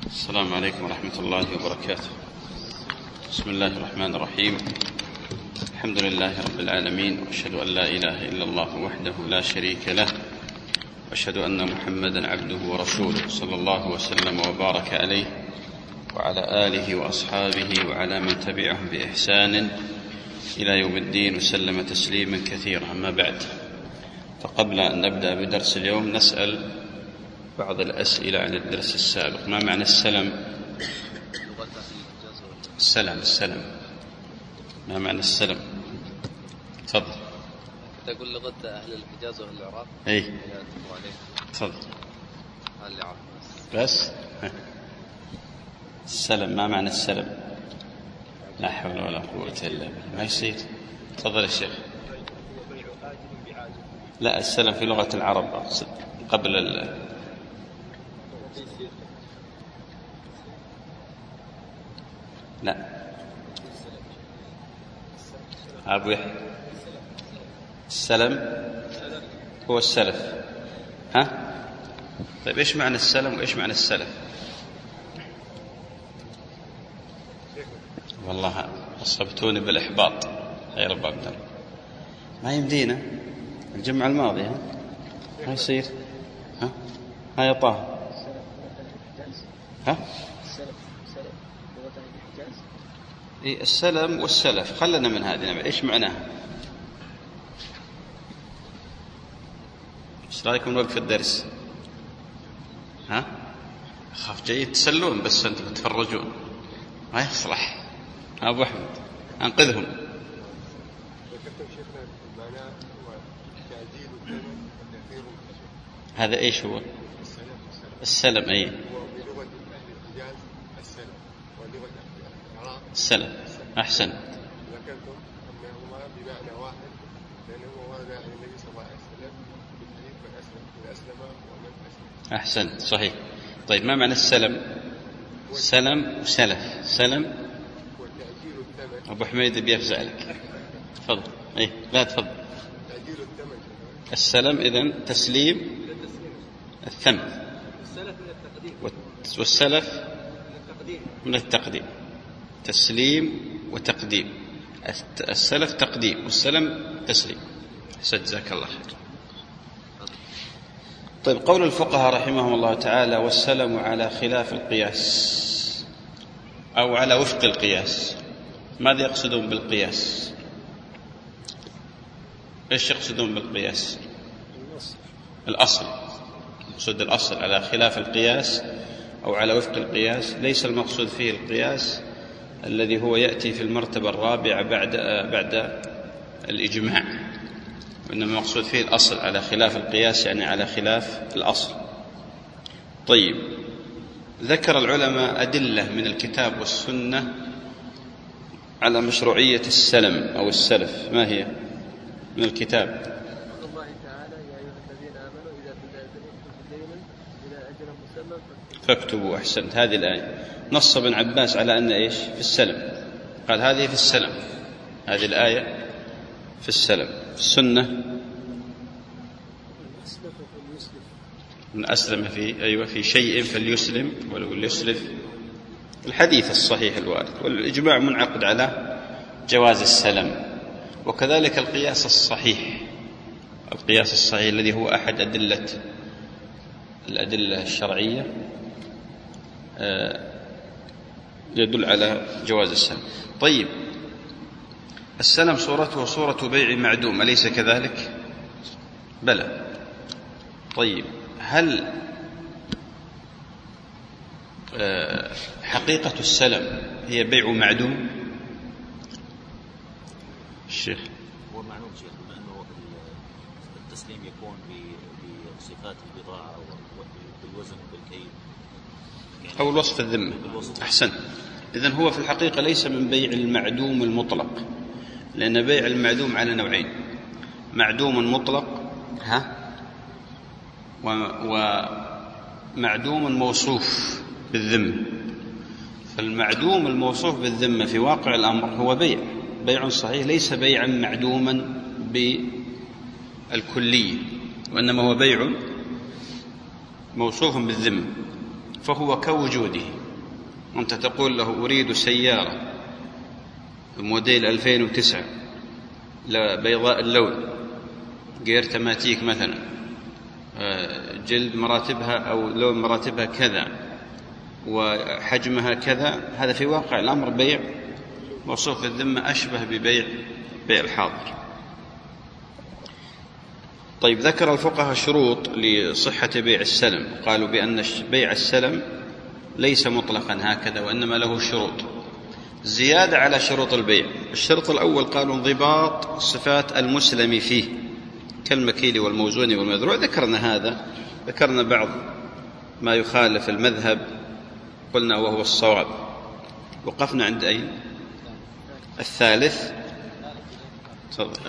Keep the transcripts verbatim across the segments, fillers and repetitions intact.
السلام عليكم ورحمة الله وبركاته. بسم الله الرحمن الرحيم. الحمد لله رب العالمين، وأشهد أن لا إله إلا الله وحده لا شريك له، وأشهد أن محمدا عبده ورسوله، صلى الله وسلم وبارك عليه وعلى آله وأصحابه وعلى من تبعهم بإحسان إلى يوم الدين، وسلم تسليما كثيرا. أما بعد، فقبل أن نبدأ بدرس اليوم نسأل بعض الأسئلة عن الدرس السابق. ما معنى السلم؟ السلام السلم ما معنى السلم؟ تفضل. تقول لغة أهل الحجاز وأهل العراق؟ أي تفضل. أهل العراق بس. السلم ما معنى السلم؟ لا حول ولا قوة إلا بالله، ما يصير. تفضل يا شيخ. لا، السلم في لغة العرب قبل ال لا أبو يحيى، السلم هو السلف. ها؟ طيب إيش معنى السلم وإيش معنى السلف؟ والله أصبتوني بالإحباط. خير الباب، ما يمدينا الجمعة الماضية. ها؟ ما يصير. ها؟ ها يا طه. ها؟ إيه السلم والسلف، خلنا من هذه. إيش معناها؟ إيش رأيكم نوقف الدرس؟ ها؟ أخاف جاي تسلون بس أنتم تتفرجون، ما يصلح. أبو أحمد أنقذهم. هذا إيش هو؟ السلم. أي السلم. أحسن. ذكرتم أنهما بمعنى واحد، لأنه ورد عن النبي صلى الله عليه وسلم بالحديث من أسلم من أسلم ومن أسلم. أحسن، صحيح. طيب ما معنى السلم؟ سلم وسلف. سلم وتأجيل الثمن. أبو حميد بيفزع لك. تفضل. إيه لا تفضل. تأجيل الثمن. السلم إذن تسليم الثمن، والسلف من التقديم. تسليم وتقديم. السلف تقديم والسلم تسليم. جزاك الله خير. طيب، قول الفقهاء رحمهم الله تعالى: والسلم على خلاف القياس أو على وفق القياس. ماذا يقصدون بالقياس؟ إيش يقصدون بالقياس؟ الأصل. يقصد الأصل على خلاف القياس أو على وفق القياس. ليس المقصود فيه القياس الذي هو يأتي في المرتبة الرابعة بعد بعد الإجماع، وإنما المقصود فيه الأصل على خلاف القياس، يعني على خلاف الأصل. طيب، ذكر العلماء أدلة من الكتاب والسنة على مشروعية السلم أو السلف. ما هي من الكتاب؟ الله تعالى: يا أيها الذين آمنوا إذا تداينتم بدين إلى أجل مسمى فاكتبوا. أحسنت. هذه الآية نص ابن عباس على أن إيش في السلم، قال هذه في السلم. هذه الآية في السلم. في السنة: من أسلم في أيوة في شيء فليسلم ولو ليسلف. الحديث الصحيح الوارد، والإجماع منعقد على جواز السلم. وكذلك القياس الصحيح، القياس الصحيح الذي هو أحد أدلة الأدلة الشرعية يدل على جواز السلم. طيب، السلم صورته صورة بيع معدوم، أليس كذلك؟ بلى. طيب، هل حقيقة السلم هي بيع معدوم؟ الشيخ هو معلوم شيخ، بما أنه التسليم يكون بصفات البضاعة والوزن بالكيل، يعني أو الوصف الذمة. أحسن. إذن هو في الحقيقة ليس من بيع المعدوم المطلق، لأن بيع المعدوم على نوعين: معدوم مطلق ها ومعدوم موصوف بالذمة. فالمعدوم الموصوف بالذمة في واقع الأمر هو بيع بيع صحيح، ليس بيعا معدوما بالكلية، وإنما هو بيع موصوف بالذمة. فهو كوجوده. أنت تقول له أريد سيارة موديل ألفين وتسعة بيضاء اللون، غير تماتيك مثلا، جلد مراتبها أو لون مراتبها كذا وحجمها كذا، هذا في واقع الأمر بيع موصوف الذمة أشبه ببيع بيع الحاضر. طيب، ذكر الفقهاء شروط لصحة بيع السلم، قالوا بأن بيع السلم ليس مطلقا هكذا وإنما له شروط زيادة على شروط البيع. الشرط الأول قالوا انضباط صفات المسلم فيه كالمكيل والموزون والمذروع، ذكرنا هذا، ذكرنا بعض ما يخالف المذهب قلنا وهو الصواب. وقفنا عند أين؟ الثالث. تفضل.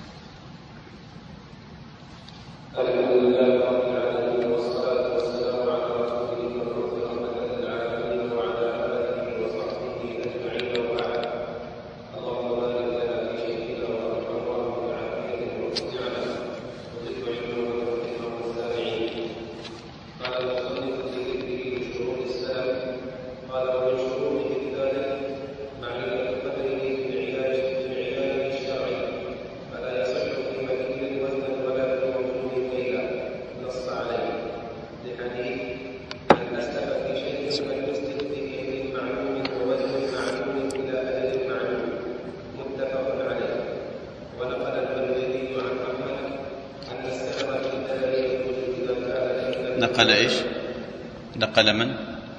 نقل إيش؟ نقل من؟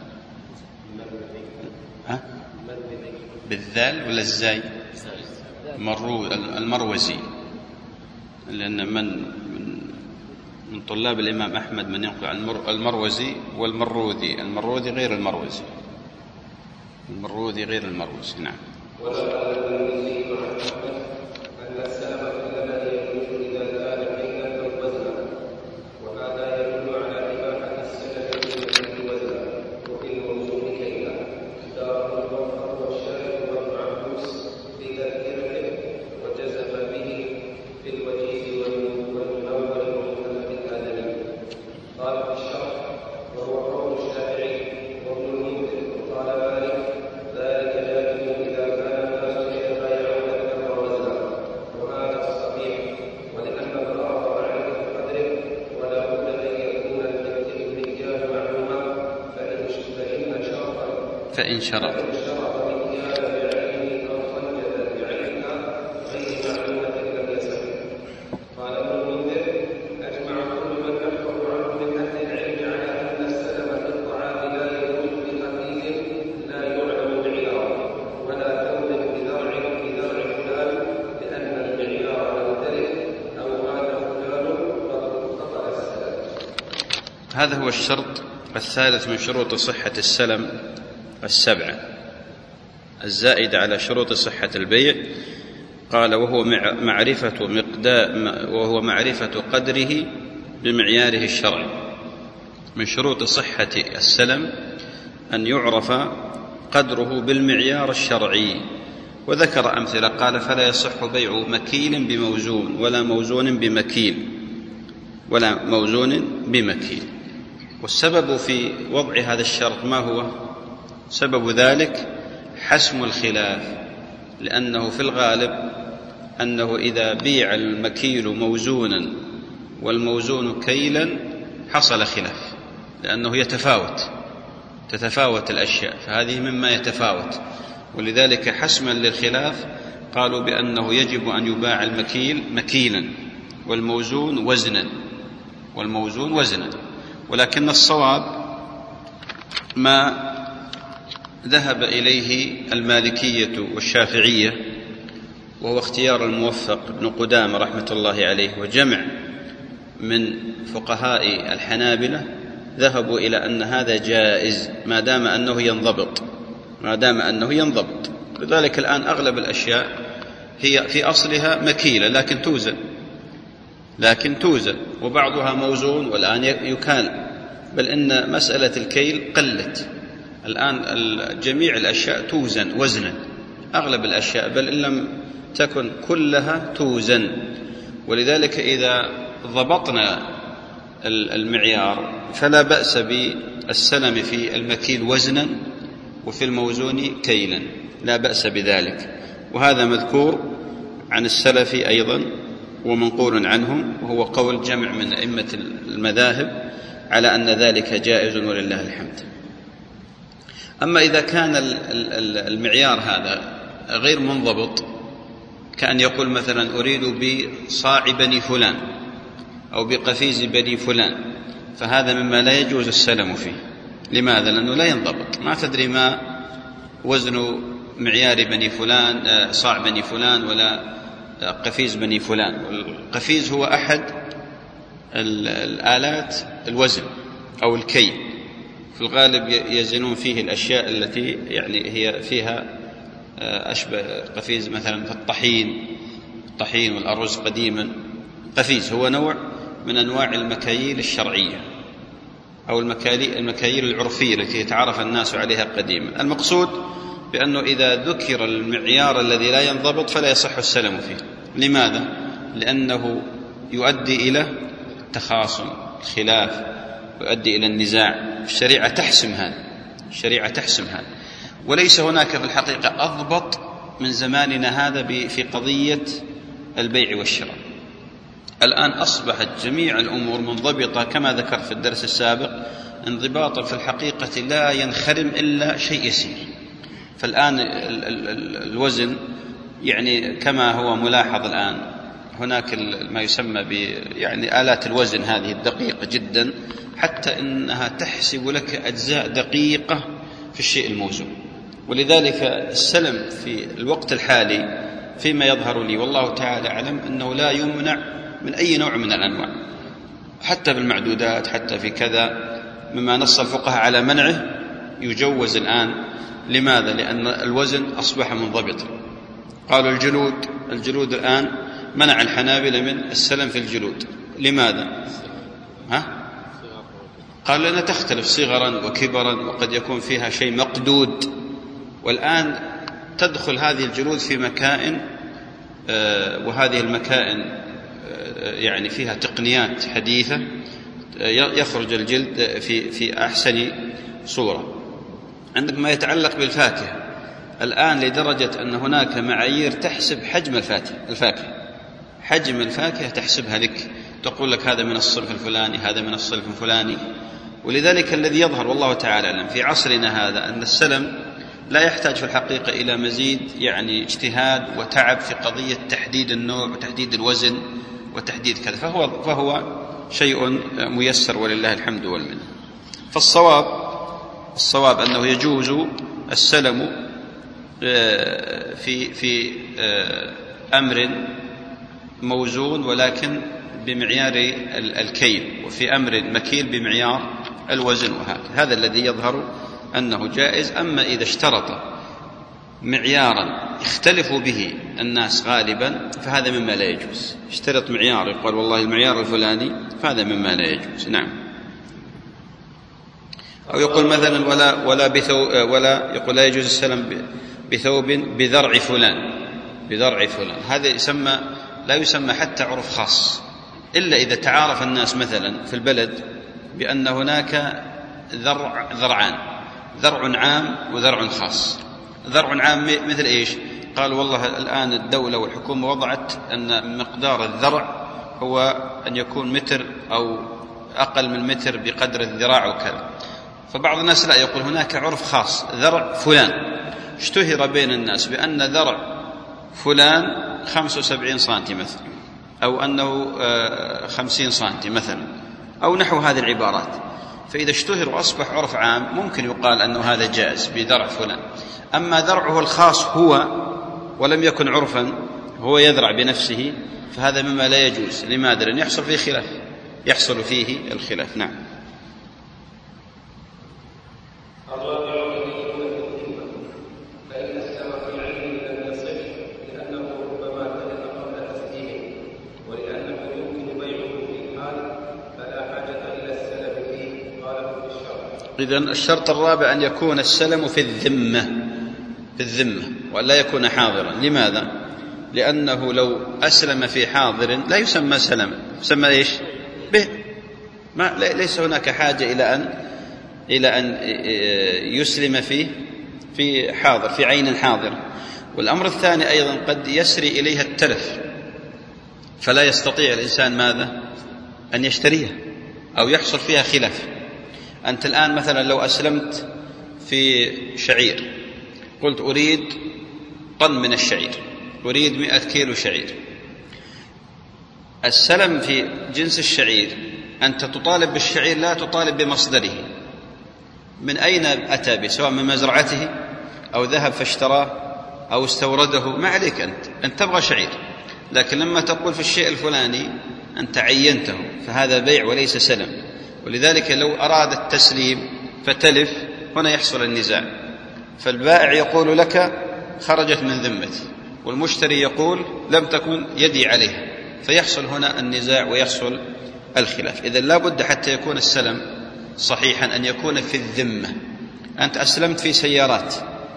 ها؟ بالذال ولا الزاي؟ مرو المروزي، لأن من من طلاب الإمام أحمد من ينقل عن المروزي والمروذي. المروذي غير المروزي، المروذي غير المروزي. نعم. فإن شرط. هذا هو الشرط الثالث من شروط صحة السلم السبعة الزائدة على شروط صحة البيع. قال وهو معرفة مقدار وهو معرفة قدره بمعياره الشرعي. من شروط صحة السلم أن يعرف قدره بالمعيار الشرعي، وذكر أمثلة. قال فلا يصح بيع مكيل بموزون ولا موزون بمكيل ولا موزون بمكيل. والسبب في وضع هذا الشرط ما هو؟ سبب ذلك حسم الخلاف، لأنه في الغالب أنه إذا بيع المكيل موزونا والموزون كيلا حصل خلاف، لأنه يتفاوت تتفاوت الأشياء، فهذه مما يتفاوت. ولذلك حسما للخلاف قالوا بأنه يجب أن يباع المكيل مكيلا والموزون وزنا والموزون وزنا. ولكن الصواب ما ذهب إليه المالكية والشافعية، وهو اختيار الموفق بن قدامة رحمة الله عليه وجمع من فقهاء الحنابلة، ذهبوا إلى أن هذا جائز ما دام أنه ينضبط ما دام أنه ينضبط. لذلك الآن أغلب الأشياء هي في أصلها مكيلة لكن توزن لكن توزن وبعضها موزون والآن يكال، بل إن مسألة الكيل قلت الآن. جميع الأشياء توزن وزنا، أغلب الأشياء، بل إن لم تكن كلها توزن. ولذلك إذا ضبطنا المعيار فلا بأس السلم في المكيل وزنا وفي الموزون كيلا لا بأس بذلك، وهذا مذكور عن السلف أيضا ومنقول عنهم، وهو قول جمع من أئمة المذاهب على أن ذلك جائز ولله الحمد. أما إذا كان المعيار هذا غير منضبط، كأن يقول مثلا أريد بصاع بني فلان أو بقفيز بني فلان، فهذا مما لا يجوز السلم فيه. لماذا؟ لأنه لا ينضبط، ما تدري ما وزن معيار بني فلان، صاع بني فلان ولا قفيز بني فلان. القفيز هو أحد الآلات الوزن أو الكي، في الغالب يزنون فيه الأشياء التي يعني هي فيها أشبه قفيز مثلا في الطحين الطحين والأرز قديما. قفيز هو نوع من أنواع المكاييل الشرعية أو المكاييل العرفية التي يتعرف الناس عليها قديما. المقصود بأنه إذا ذكر المعيار الذي لا ينضبط فلا يصح السلم فيه. لماذا؟ لأنه يؤدي إلى تخاصم خلاف، يؤدي إلى النزاع. الشريعة تحسم هذا، الشريعة تحسم هذا، وليس هناك في الحقيقة أضبط من زماننا هذا في قضية البيع والشراء. الآن أصبحت جميع الأمور منضبطة كما ذكرت في الدرس السابق، انضباطا في الحقيقة لا ينخرم إلا شيء يسير. فالآن الوزن يعني كما هو ملاحظ الآن، هناك ما يسمى ب يعني آلات الوزن هذه الدقيقة جدا، حتى إنها تحسب لك أجزاء دقيقة في الشيء الموزون. ولذلك السلم في الوقت الحالي فيما يظهر لي والله تعالى أعلم أنه لا يمنع من أي نوع من الأنواع، حتى بالمعدودات، حتى في كذا مما نص الفقهاء على منعه يجوز الآن. لماذا؟ لأن الوزن أصبح منضبطا. قالوا الجلود الجلود الآن منع الحنابلة من السلم في الجلود. لماذا؟ ها؟ قال لأنها تختلف صغرا وكبرا، وقد يكون فيها شيء مقدود. والآن تدخل هذه الجلود في مكائن، وهذه المكائن يعني فيها تقنيات حديثة، يخرج الجلد في في أحسن صورة. عندك ما يتعلق بالفاكهة الآن لدرجة أن هناك معايير تحسب حجم الفاكهة الفاكهة حجم الفاكهة تحسبها لك، تقول لك هذا من الصنف الفلاني، هذا من الصنف الفلاني. ولذلك الذي يظهر والله تعالى أعلم في عصرنا هذا أن السلم لا يحتاج في الحقيقة إلى مزيد يعني اجتهاد وتعب في قضية تحديد النوع وتحديد الوزن وتحديد كذا، فهو, فهو شيء ميسر ولله الحمد والمنة. فالصواب الصواب أنه يجوز السلم في في أمر موزون ولكن بمعيار الكيل، وفي أمر مكيل بمعيار الوزن، وهذا هذا الذي يظهر أنه جائز. أما إذا اشترط معيارا يختلف به الناس غالبا فهذا مما لا يجوز. اشترط معيار يقول والله المعيار الفلاني، فهذا مما لا يجوز. نعم. أو يقول مثلا ولا ولا بثوب، ولا يقول لا يجوز السلم بثوب بذرع فلان بذرع فلان هذا يسمى لا يسمى حتى عرف خاص، إلا إذا تعارف الناس مثلا في البلد بأن هناك ذرع ذرعان، ذرع عام وذرع خاص. ذرع عام مثل إيش؟ قال والله الآن الدولة والحكومة وضعت أن مقدار الذرع هو أن يكون متر أو أقل من متر بقدر الذراع وكذا. فبعض الناس لا، يقول هناك عرف خاص، ذرع فلان. اشتهر بين الناس بأن ذرع فلان خمسة وسبعين سنتي مثلا، أو أنه خمسين سنتي مثلا، أو نحو هذه العبارات. فإذا اشتهر وأصبح عرف عام ممكن يقال أنه هذا جائز بذرع فلان. أما ذرعه الخاص هو ولم يكن عرفا، هو يذرع بنفسه، فهذا مما لا يجوز. لماذا؟ لأن يحصل فيه خلاف، يحصل فيه الخلاف. نعم. إذن الشرط الرابع أن يكون السلم في الذمة في الذمة وأن لا يكون حاضرا. لماذا؟ لأنه لو أسلم في حاضر لا يسمى سلما، يسمى إيش؟ به. ما ليس هناك حاجة إلى أن إلى أن يسلم فيه في حاضر في عين حاضر. والأمر الثاني أيضا قد يسري إليها التلف فلا يستطيع الإنسان ماذا؟ أن يشتريها أو يحصل فيها خلاف. أنت الآن مثلا لو أسلمت في شعير، قلت أريد طن من الشعير، أريد مئة كيلو شعير، السلم في جنس الشعير أنت تطالب بالشعير لا تطالب بمصدره، من أين أتى به، سواء من مزرعته أو ذهب فاشتراه أو استورده، ما عليك أنت أنت تبغى شعير. لكن لما تقول في الشيء الفلاني أنت عينته، فهذا بيع وليس سلم. ولذلك لو أراد التسليم فتلف هنا يحصل النزاع، فالبائع يقول لك خرجت من ذمتي، والمشتري يقول لم تكن يدي عليها، فيحصل هنا النزاع ويحصل الخلاف. إذن لا بد حتى يكون السلم صحيحا أن يكون في الذمة. أنت أسلمت في سيارات،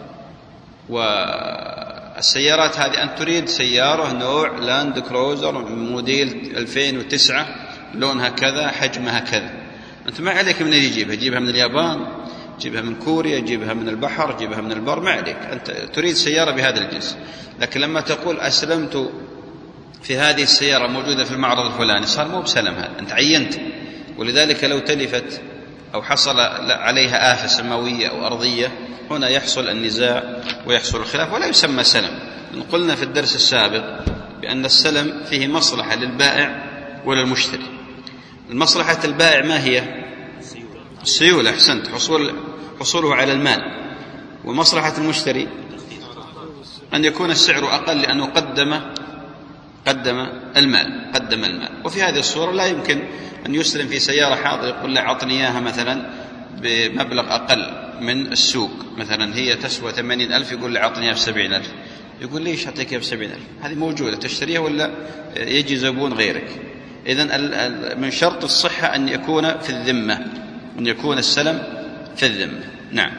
والسيارات هذه أنت تريد سيارة نوع لاند كروزر موديل ألفين وتسعة لونها كذا حجمها كذا، أنت ما عليك من يجيبها، جيبها من اليابان، جيبها من كوريا، جيبها من البحر، جيبها من البر، ما عليك، أنت تريد سيارة بهذا الجنس. لكن لما تقول أسلمت في هذه السيارة موجودة في المعرض الفلاني، صار مو بسلم، هذا أنت عينت. ولذلك لو تلفت أو حصل عليها آفة سماوية أو أرضية هنا يحصل النزاع ويحصل الخلاف ولا يسمى سلم. قلنا في الدرس السابق بأن السلم فيه مصلحة للبائع وللمشتري. المصلحة البائع ما هي؟ السيولة، أحسنت، حصول حصوله على المال. ومصلحة المشتري أن يكون السعر أقل لأنه قدم قدم المال قدم المال وفي هذه الصورة لا يمكن أن يسلم في سيارة حاضر يقول له أعطني إياها مثلا بمبلغ أقل من السوق، مثلا هي تسوى ثمانين ألف يقول له أعطني إياها بسبعين ألف، يقول ليش أعطيك إياها بسبعين ألف؟ هذه موجودة تشتريها ولا يجي زبون غيرك. إذن من شرط الصحة أن يكون في الذمة، أن يكون السلم في الذمة. نعم.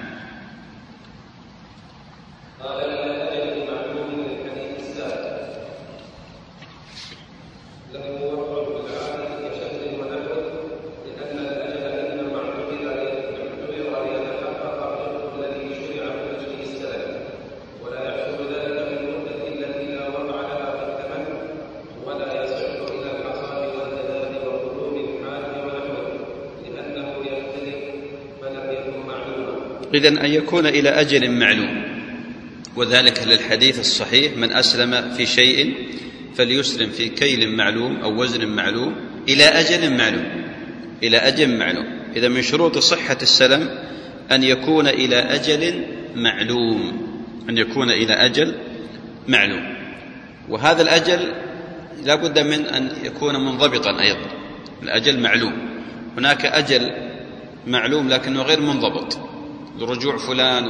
إذن أن يكون إلى أجل معلوم، وذلك للحديث الصحيح من أسلم في شيء فليسلم في كيل معلوم أو وزن معلوم إلى أجل معلوم إلى أجل معلوم. إذا من شروط صحة السلم أن يكون إلى أجل معلوم أن يكون إلى أجل معلوم وهذا الأجل لا بد من أن يكون منضبطا أيضا. الأجل معلوم، هناك أجل معلوم لكنه غير منضبط، لرجوع فلان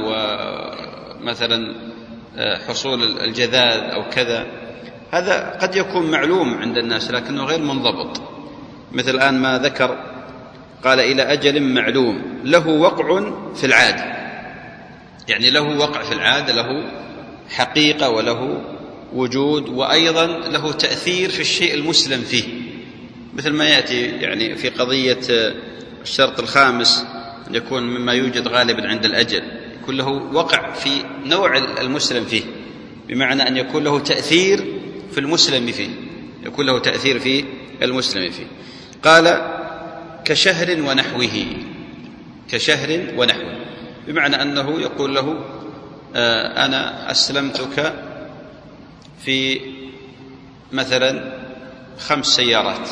ومثلا حصول الجذاذ أو كذا، هذا قد يكون معلوم عند الناس لكنه غير منضبط. مثل الآن ما ذكر قال إلى أجل معلوم له وقع في العادة، يعني له وقع في العادة، له حقيقة وله وجود وأيضا له تأثير في الشيء المسلم فيه، مثل ما يأتي يعني في قضية الشرط الخامس أن يكون مما يوجد غالبا عند الأجل يكون له وقع في نوع المسلم فيه، بمعنى أن يكون له تأثير في المسلم فيه يكون له تأثير في المسلم فيه. قال كشهر ونحوه كشهر ونحوه بمعنى أنه يقول له آه أنا أسلمتك في مثلا خمس سيارات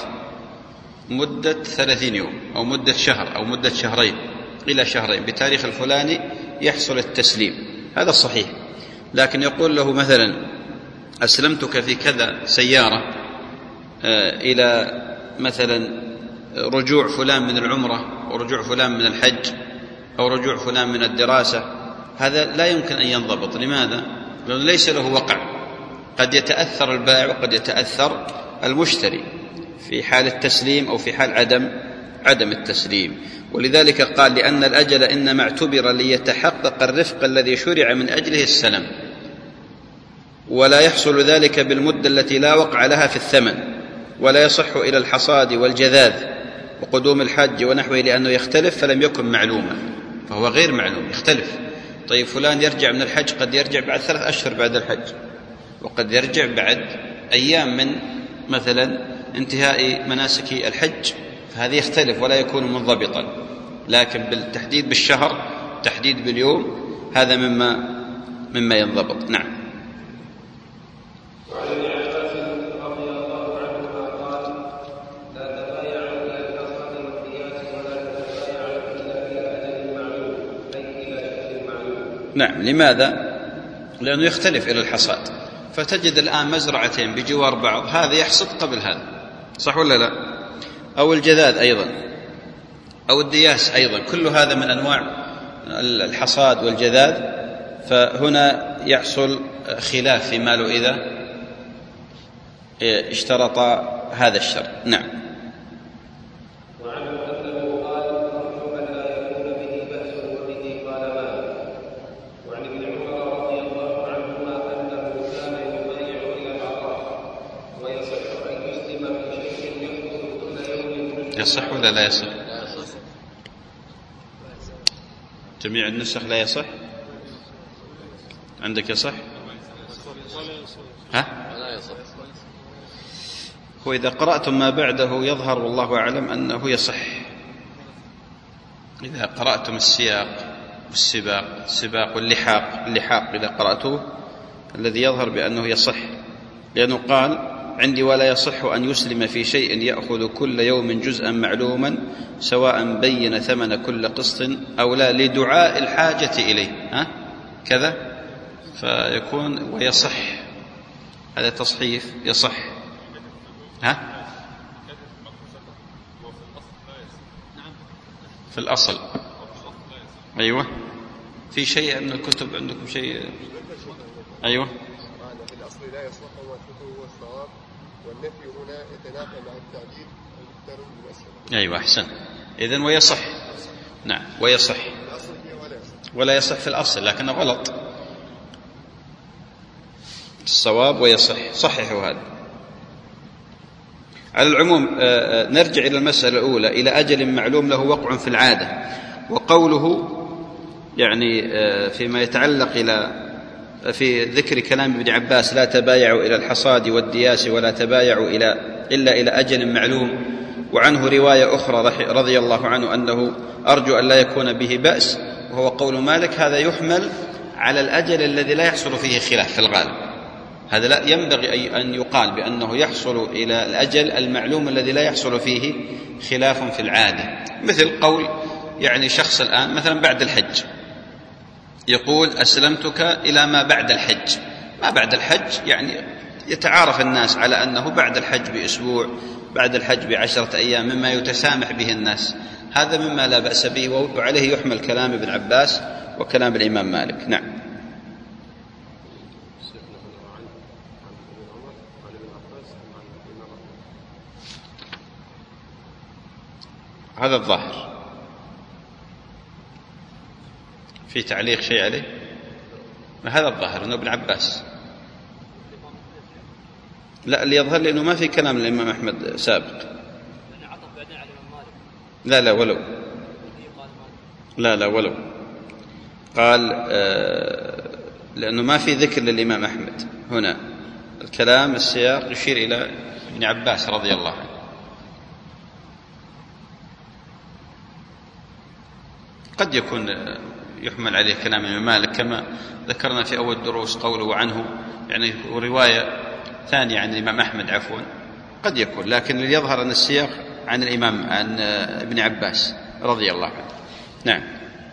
مدة ثلاثين يوم أو مدة شهر أو مدة شهرين إلى شهرين بتاريخ الفلاني يحصل التسليم، هذا صحيح. لكن يقول له مثلا أسلمتك في كذا سيارة إلى مثلا رجوع فلان من العمرة أو رجوع فلان من الحج أو رجوع فلان من الدراسة، هذا لا يمكن أن ينضبط. لماذا؟ لأنه ليس له وقع، قد يتأثر البائع وقد يتأثر المشتري في حال التسليم أو في حال عدم عدم التسليم. ولذلك قال لأن الأجل إنما اعتبر ليتحقق الرفق الذي شرع من أجله السلم، ولا يحصل ذلك بالمدة التي لا وقع لها في الثمن، ولا يصح إلى الحصاد والجذاذ وقدوم الحج ونحوه لأنه يختلف فلم يكن معلوما. فهو غير معلوم، يختلف. طيب فلان يرجع من الحج، قد يرجع بعد ثلاث أشهر بعد الحج، وقد يرجع بعد أيام من مثلا انتهاء مناسك الحج، فهذا يختلف ولا يكون منضبطا. لكن بالتحديد بالشهر، تحديد باليوم، هذا مما مما ينضبط. نعم. نعم. لماذا؟ لأنه يختلف إلى الحصاد، فتجد الآن مزرعتين بجوار بعض، هذا يحصد قبل هذا، صح ولا لا؟ أو الجذاذ أيضا، أو الدياس أيضا، كل هذا من أنواع الحصاد والجذاذ. فهنا يحصل خلاف في ماله إذا اشترط هذا الشرط. نعم. يصح ولا لا يصح؟ جميع النسخ لا يصح. عندك يصح؟ ها؟ هو إذا قرأتم ما بعده يظهر والله أعلم أنه يصح. إذا قرأتم السياق والسباق، السباق واللحاق، اللحاق إذا قرأتوه الذي يظهر بأنه يصح، لأنه قال عندي ولا يصح أن يسلم في شيء يأخذ كل يوم جزءا معلوما سواء بين ثمن كل قسط أو لا لدعاء الحاجة إليه، ها؟ كذا، فيكون ويصح، هذا تصحيف يصح. ها؟ في الأصل أيوة. في شيء من الكتب عندكم شيء؟ أيوة. في الأصل لا يصح هو الصواب، والنفي هنا يتنافى مع التعديل المقترن بالأسفل. أيوة أحسن. إذن ويصح. نعم ويصح، ولا يصح في الأصل، لكنه غلط. الصواب ويصح، صححوا هذا. على العموم نرجع إلى المسألة الأولى، إلى أجل معلوم له وقع في العادة. وقوله يعني فيما يتعلق إلى في ذكر كلام ابن عباس لا تبايعوا إلى الحصاد والدياس ولا تبايعوا إلى إلا إلى أجل معلوم، وعنه رواية أخرى رضي الله عنه أنه أرجو أن لا يكون به بأس، وهو قول مالك هذا يحمل على الأجل الذي لا يحصل فيه خلاف في الغالب. هذا لا ينبغي أن يقال بأنه يحصل إلى الأجل المعلوم الذي لا يحصل فيه خلاف في العادة. مثل قول يعني شخص الآن مثلا بعد الحج يقول أسلمتك إلى ما بعد الحج. ما بعد الحج يعني يتعارف الناس على أنه بعد الحج بأسبوع، بعد الحج بعشرة أيام، مما يتسامح به الناس، هذا مما لا بأس به، وعليه يحمل كلام ابن عباس وكلام الإمام مالك. نعم. هذا الظاهر. في تعليق شيء عليه؟ هذا الظاهر أنه ابن عباس. لا، اللي يظهر لي أنه ما في كلام الإمام أحمد سابق. لا لا ولو لا لا ولو قال آه لأنه ما في ذكر للإمام أحمد هنا، الكلام السياق يشير إلى ابن عباس رضي الله عنه. قد يكون يحمل عليه كلام الإمام مالك كما ذكرنا في أول دروس قوله عنه، يعني رواية ثانية عن الإمام أحمد عفوا، قد يكون، لكن اللي يظهر أن السياق عن الإمام عن ابن عباس رضي الله عنه. نعم.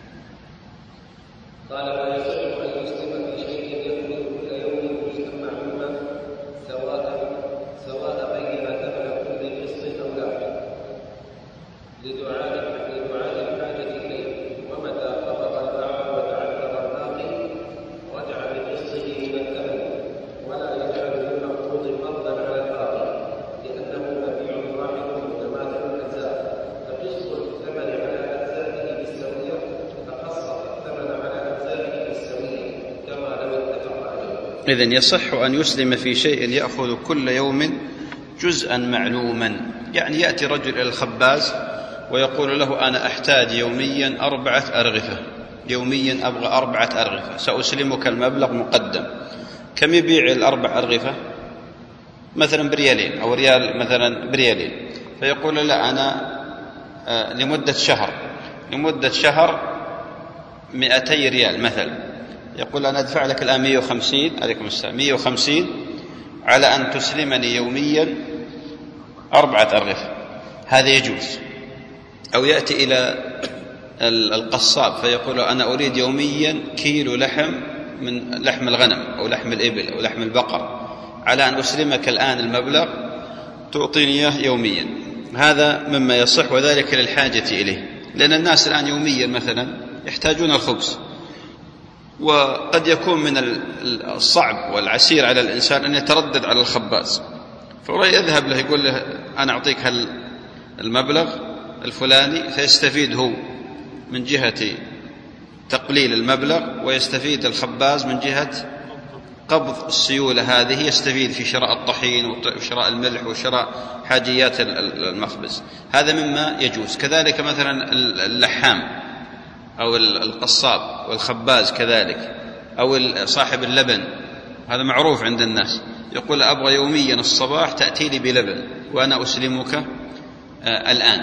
قال ويصح أن يسلم في شيء يأخذ كل يوم جزءا معلوما سواء سواء بين ثمن كل قسط أو لا لدعاء لدعاء الحاجة إليه، ومتى خفق الباع وتعذر الباقي رجع بقسطه من الثمن، ولا يجعل للمفروض فرضا على الباقي لأنه مبيع واحد متماثل الأجزاء، فقسط الثمن على أجزائه بالسوية فقسط الثمن على أجزائه بالسوية كما لو اتفق عليه. إذن يصح أن يسلم في شيء يأخذ كل يوم جزءا معلوما، يعني يأتي رجل إلى الخباز ويقول له أنا أحتاج يوميا أربعة أرغفة، يوميا أبغى أربعة أرغفة، سأسلمك المبلغ مقدم. كم يبيع الأربع أرغفة؟ مثلا بريالين أو ريال، مثلا بريالين. فيقول لا أنا لمدة شهر لمدة شهر مئتي ريال مثلا، يقول أنا أدفع لك الآن مئة وخمسين، عليكم السلام، مئة وخمسين على أن تسلمني يوميا أربعة أرغفة، هذا يجوز. أو يأتي إلى القصاب فيقول أنا أريد يوميا كيلو لحم من لحم الغنم أو لحم الإبل أو لحم البقر، على أن أسلمك الآن المبلغ تعطيني إياه يوميا. هذا مما يصح، وذلك للحاجة إليه، لأن الناس الآن يوميا مثلا يحتاجون الخبز، وقد يكون من الصعب والعسير على الإنسان أن يتردد على الخباز، فيذهب له يقول له أنا أعطيك المبلغ الفلاني، فيستفيد هو من جهة تقليل المبلغ، ويستفيد الخباز من جهة قبض السيولة هذه، يستفيد في شراء الطحين وشراء الملح وشراء حاجيات المخبز. هذا مما يجوز. كذلك مثلا اللحام أو القصاب والخباز كذلك، أو صاحب اللبن، هذا معروف عند الناس، يقول أبغى يوميا الصباح تأتي لي بلبن وأنا أسلمك الآن،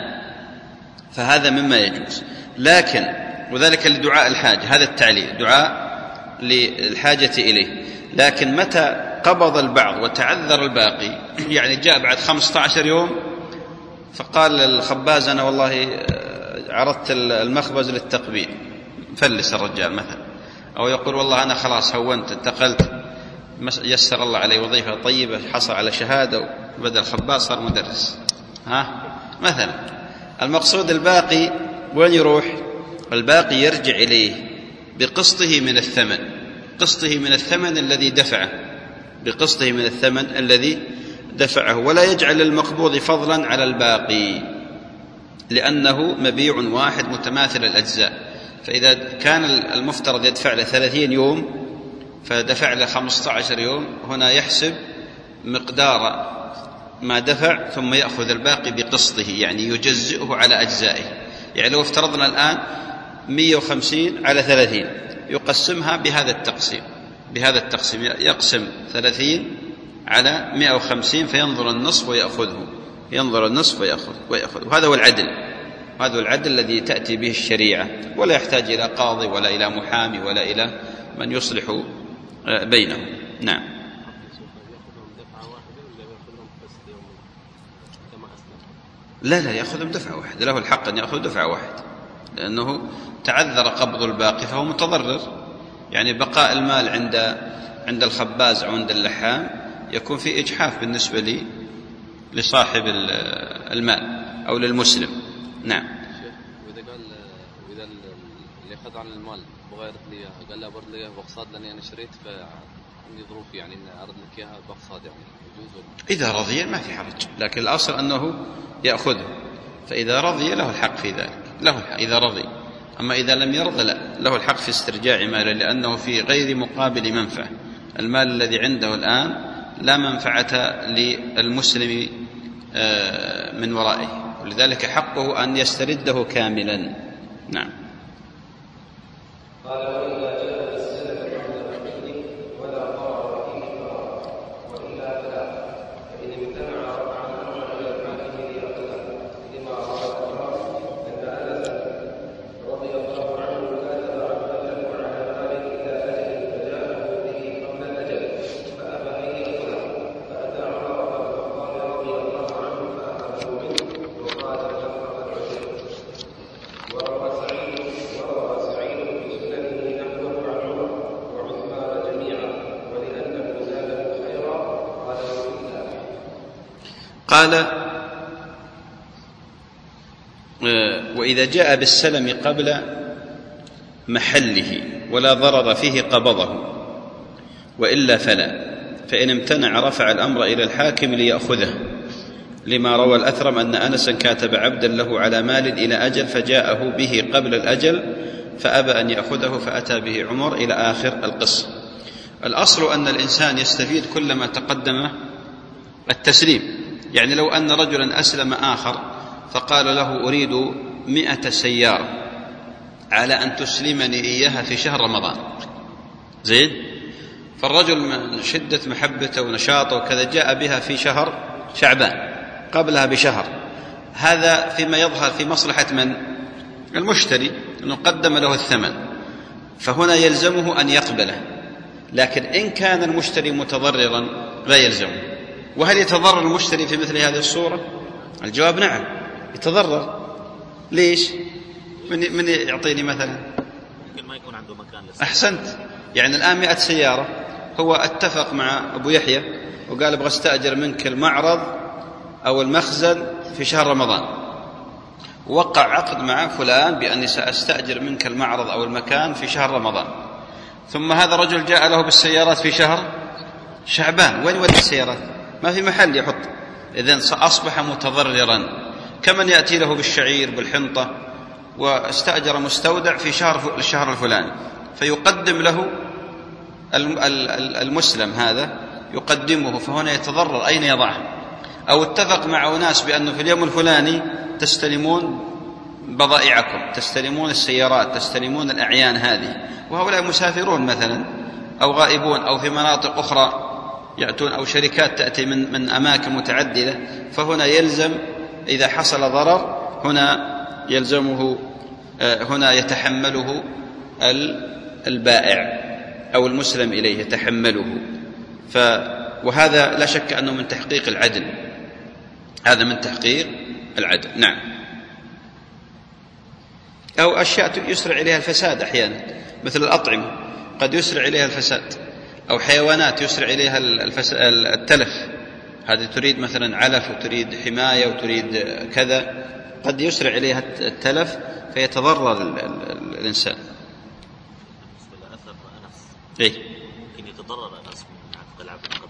فهذا مما يجوز. لكن وذلك لدعاء الحاجة، هذا التعليل دعاء للحاجة إليه. لكن متى قبض البعض وتعذر الباقي، يعني جاء بعد خمسة عشر يوم فقال للخباز أنا والله عرضت المخبز للتقبيل، فلس الرجال مثلا، أو يقول والله أنا خلاص هونت انتقلت، يسر الله عليه وظيفة طيبة، حصل على شهادة وبدأ الخباز صار مدرس، ها مثلا. المقصود الباقي وين يروح؟ الباقي يرجع إليه بقسطه من الثمن، قسطه من الثمن الذي دفعه، بقسطه من الثمن الذي دفعه، ولا يجعل المقبوض فضلا على الباقي، لأنه مبيع واحد متماثل الأجزاء. فإذا كان المفترض يدفع له ثلاثين يوم فدفع له خمسة عشر يوم، هنا يحسب مقدار ما دفع ثم يأخذ الباقي بقسطه، يعني يجزئه على أجزائه. يعني لو افترضنا الآن مئة وخمسين على ثلاثين، يقسمها بهذا التقسيم، بهذا التقسيم يقسم ثلاثين على مئة وخمسين فينظر النصف ويأخذه، ينظر النصف ويأخذ ويأخذ وهذا هو العدل، هذا هو العدل الذي تأتي به الشريعة، ولا يحتاج إلى قاضي ولا إلى محامي ولا إلى من يصلح بينهم. نعم. لا لا يأخذهم دفعة واحدة، له الحق أن يأخذ دفعة واحدة، لأنه تعذر قبض الباقي فهو متضرر. يعني بقاء المال عند عند الخباز أو عند اللحام يكون في إجحاف بالنسبة لي لصاحب المال أو للمسلم. نعم. وإذا قال وإذا اللي أخذ عن المال بغير لي قال له برد لي بقصاد لأني أنا شريت فعندي ظروف يعني إن أرد لك إياها بقصاد، يعني يجوز؟ إذا رضي ما في حرج، لكن الأصل أنه يأخذه، فإذا رضي له الحق في ذلك، له الحق إذا رضي. أما إذا لم يرضى لا، له الحق في استرجاع ماله، لأنه في غير مقابل منفعة. المال الذي عنده الآن لا منفعة للمسلم من ورائه، ولذلك حقه أن يسترده كاملا. نعم. قال وإذا جاء بالسلف قبل الحديث ولا ضرر فيه ضرر وإلا فلا، فإن امتنع رفع الأمر إلى الحاكم ليأخذه، لما روى الأمر أن أنس رضي الله عنه كاتب عبدا وعلى ماله إلى أجل فجاءه به قبل الأجل فأبى أن يأخذه، فأتى عمر بن الخطاب رضي الله عنه فأخذه منه وقال له فقد عجبت. وروى سعيد وروى سعيد في سننه نحوه عن عمر وعثمان جميعا، ولأنه زاده خيرا قال وإلا. قال وإذا جاء بالسلم قبل محله ولا ضرر فيه قبضه، وإلا فلا، فإن امتنع رفع الأمر إلى الحاكم ليأخذه، لما روى الأثرم أن أنسا كاتب عبدا له على مال إلى أجل فجاءه به قبل الأجل فأبى أن يأخذه فأتى به عمر إلى آخر القصة. الأصل أن الإنسان يستفيد كلما تقدم التسليم. يعني لو أن رجلا أسلم آخر فقال له أريد مئة سيارة على أن تسلمني إياها في شهر رمضان. زين؟ فالرجل من شدة محبته ونشاطه وكذا جاء بها في شهر شعبان قبلها بشهر. هذا فيما يظهر في مصلحة من؟ المشتري، أنه قدم له الثمن، فهنا يلزمه أن يقبله. لكن إن كان المشتري متضررا لا يلزمه. وهل يتضرر المشتري في مثل هذه الصورة؟ الجواب نعم يتضرر. ليش؟ من من يعطيني مثلا؟ ممكن ما يكون عنده مكان للسيارة. أحسنت. يعني الآن مئة سيارة، هو اتفق مع أبو يحيى وقال أبغى استأجر منك المعرض أو المخزن في شهر رمضان، وقع عقد مع فلان بأني سأستأجر منك المعرض أو المكان في شهر رمضان. ثم هذا الرجل جاء له بالسيارات في شهر شعبان، وين ودي السيارات؟ ما في محل يحط. إذن أصبح متضررا، كمن يأتي له بالشعير بالحنطة واستأجر مستودع في شهر الشهر الفلاني، فيقدم له المسلم هذا يقدمه، فهنا يتضرر. أين يضعه؟ أو اتفق مع أناس بأنه في اليوم الفلاني تستلمون بضائعكم، تستلمون السيارات، تستلمون الأعيان هذه، وهؤلاء مسافرون مثلا أو غائبون أو في مناطق أخرى يأتون، أو شركات تأتي من, من أماكن متعددة، فهنا يلزم إذا حصل ضرر هنا يلزمه، هنا يتحمله البائع أو المسلم إليه يتحمله. ف وهذا لا شك أنه من تحقيق العدل، هذا من تحقيق العدل. نعم. أو أشياء يسرع إليها الفساد أحيانا، مثل الأطعمة قد يسرع إليها الفساد، أو حيوانات يسرع إليها التلف، هذه تريد مثلا علف وتريد حماية وتريد كذا، قد يسرع إليها التلف فيتضرر الإنسان. بالنسبة لأثر أنس، إيه؟ ممكن يتضرر أنس من عتق العبد قبل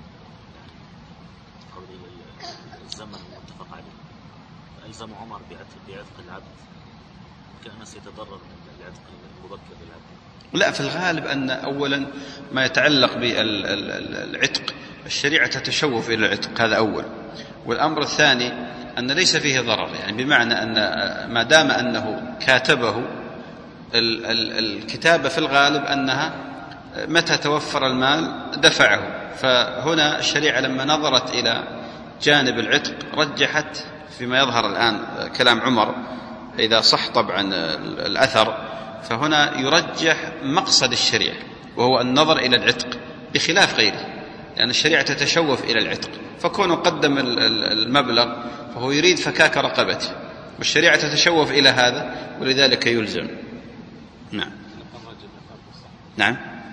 قبل الزمن المتفق عليه، فألزم عمر بعتق العبد، ممكن أنس يتضرر من العتق المبكر للعبد. لا، في الغالب أن أولا ما يتعلق بالعتق الشريعة تتشوف إلى العتق، هذا أول. والأمر الثاني أن ليس فيه ضرر، يعني بمعنى أن ما دام أنه كاتبه، الكتابة في الغالب أنها متى توفر المال دفعه. فهنا الشريعة لما نظرت إلى جانب العتق رجحت فيما يظهر الآن كلام عمر إذا صح طبعا الأثر، فهنا يرجح مقصد الشريعة وهو النظر إلى العتق بخلاف غيره، لأن الشريعة تتشوف إلى العتق، فكونه قدم المبلغ فهو يريد فكاك رقبته، والشريعة تتشوف إلى هذا ولذلك يلزم. نعم. نعم.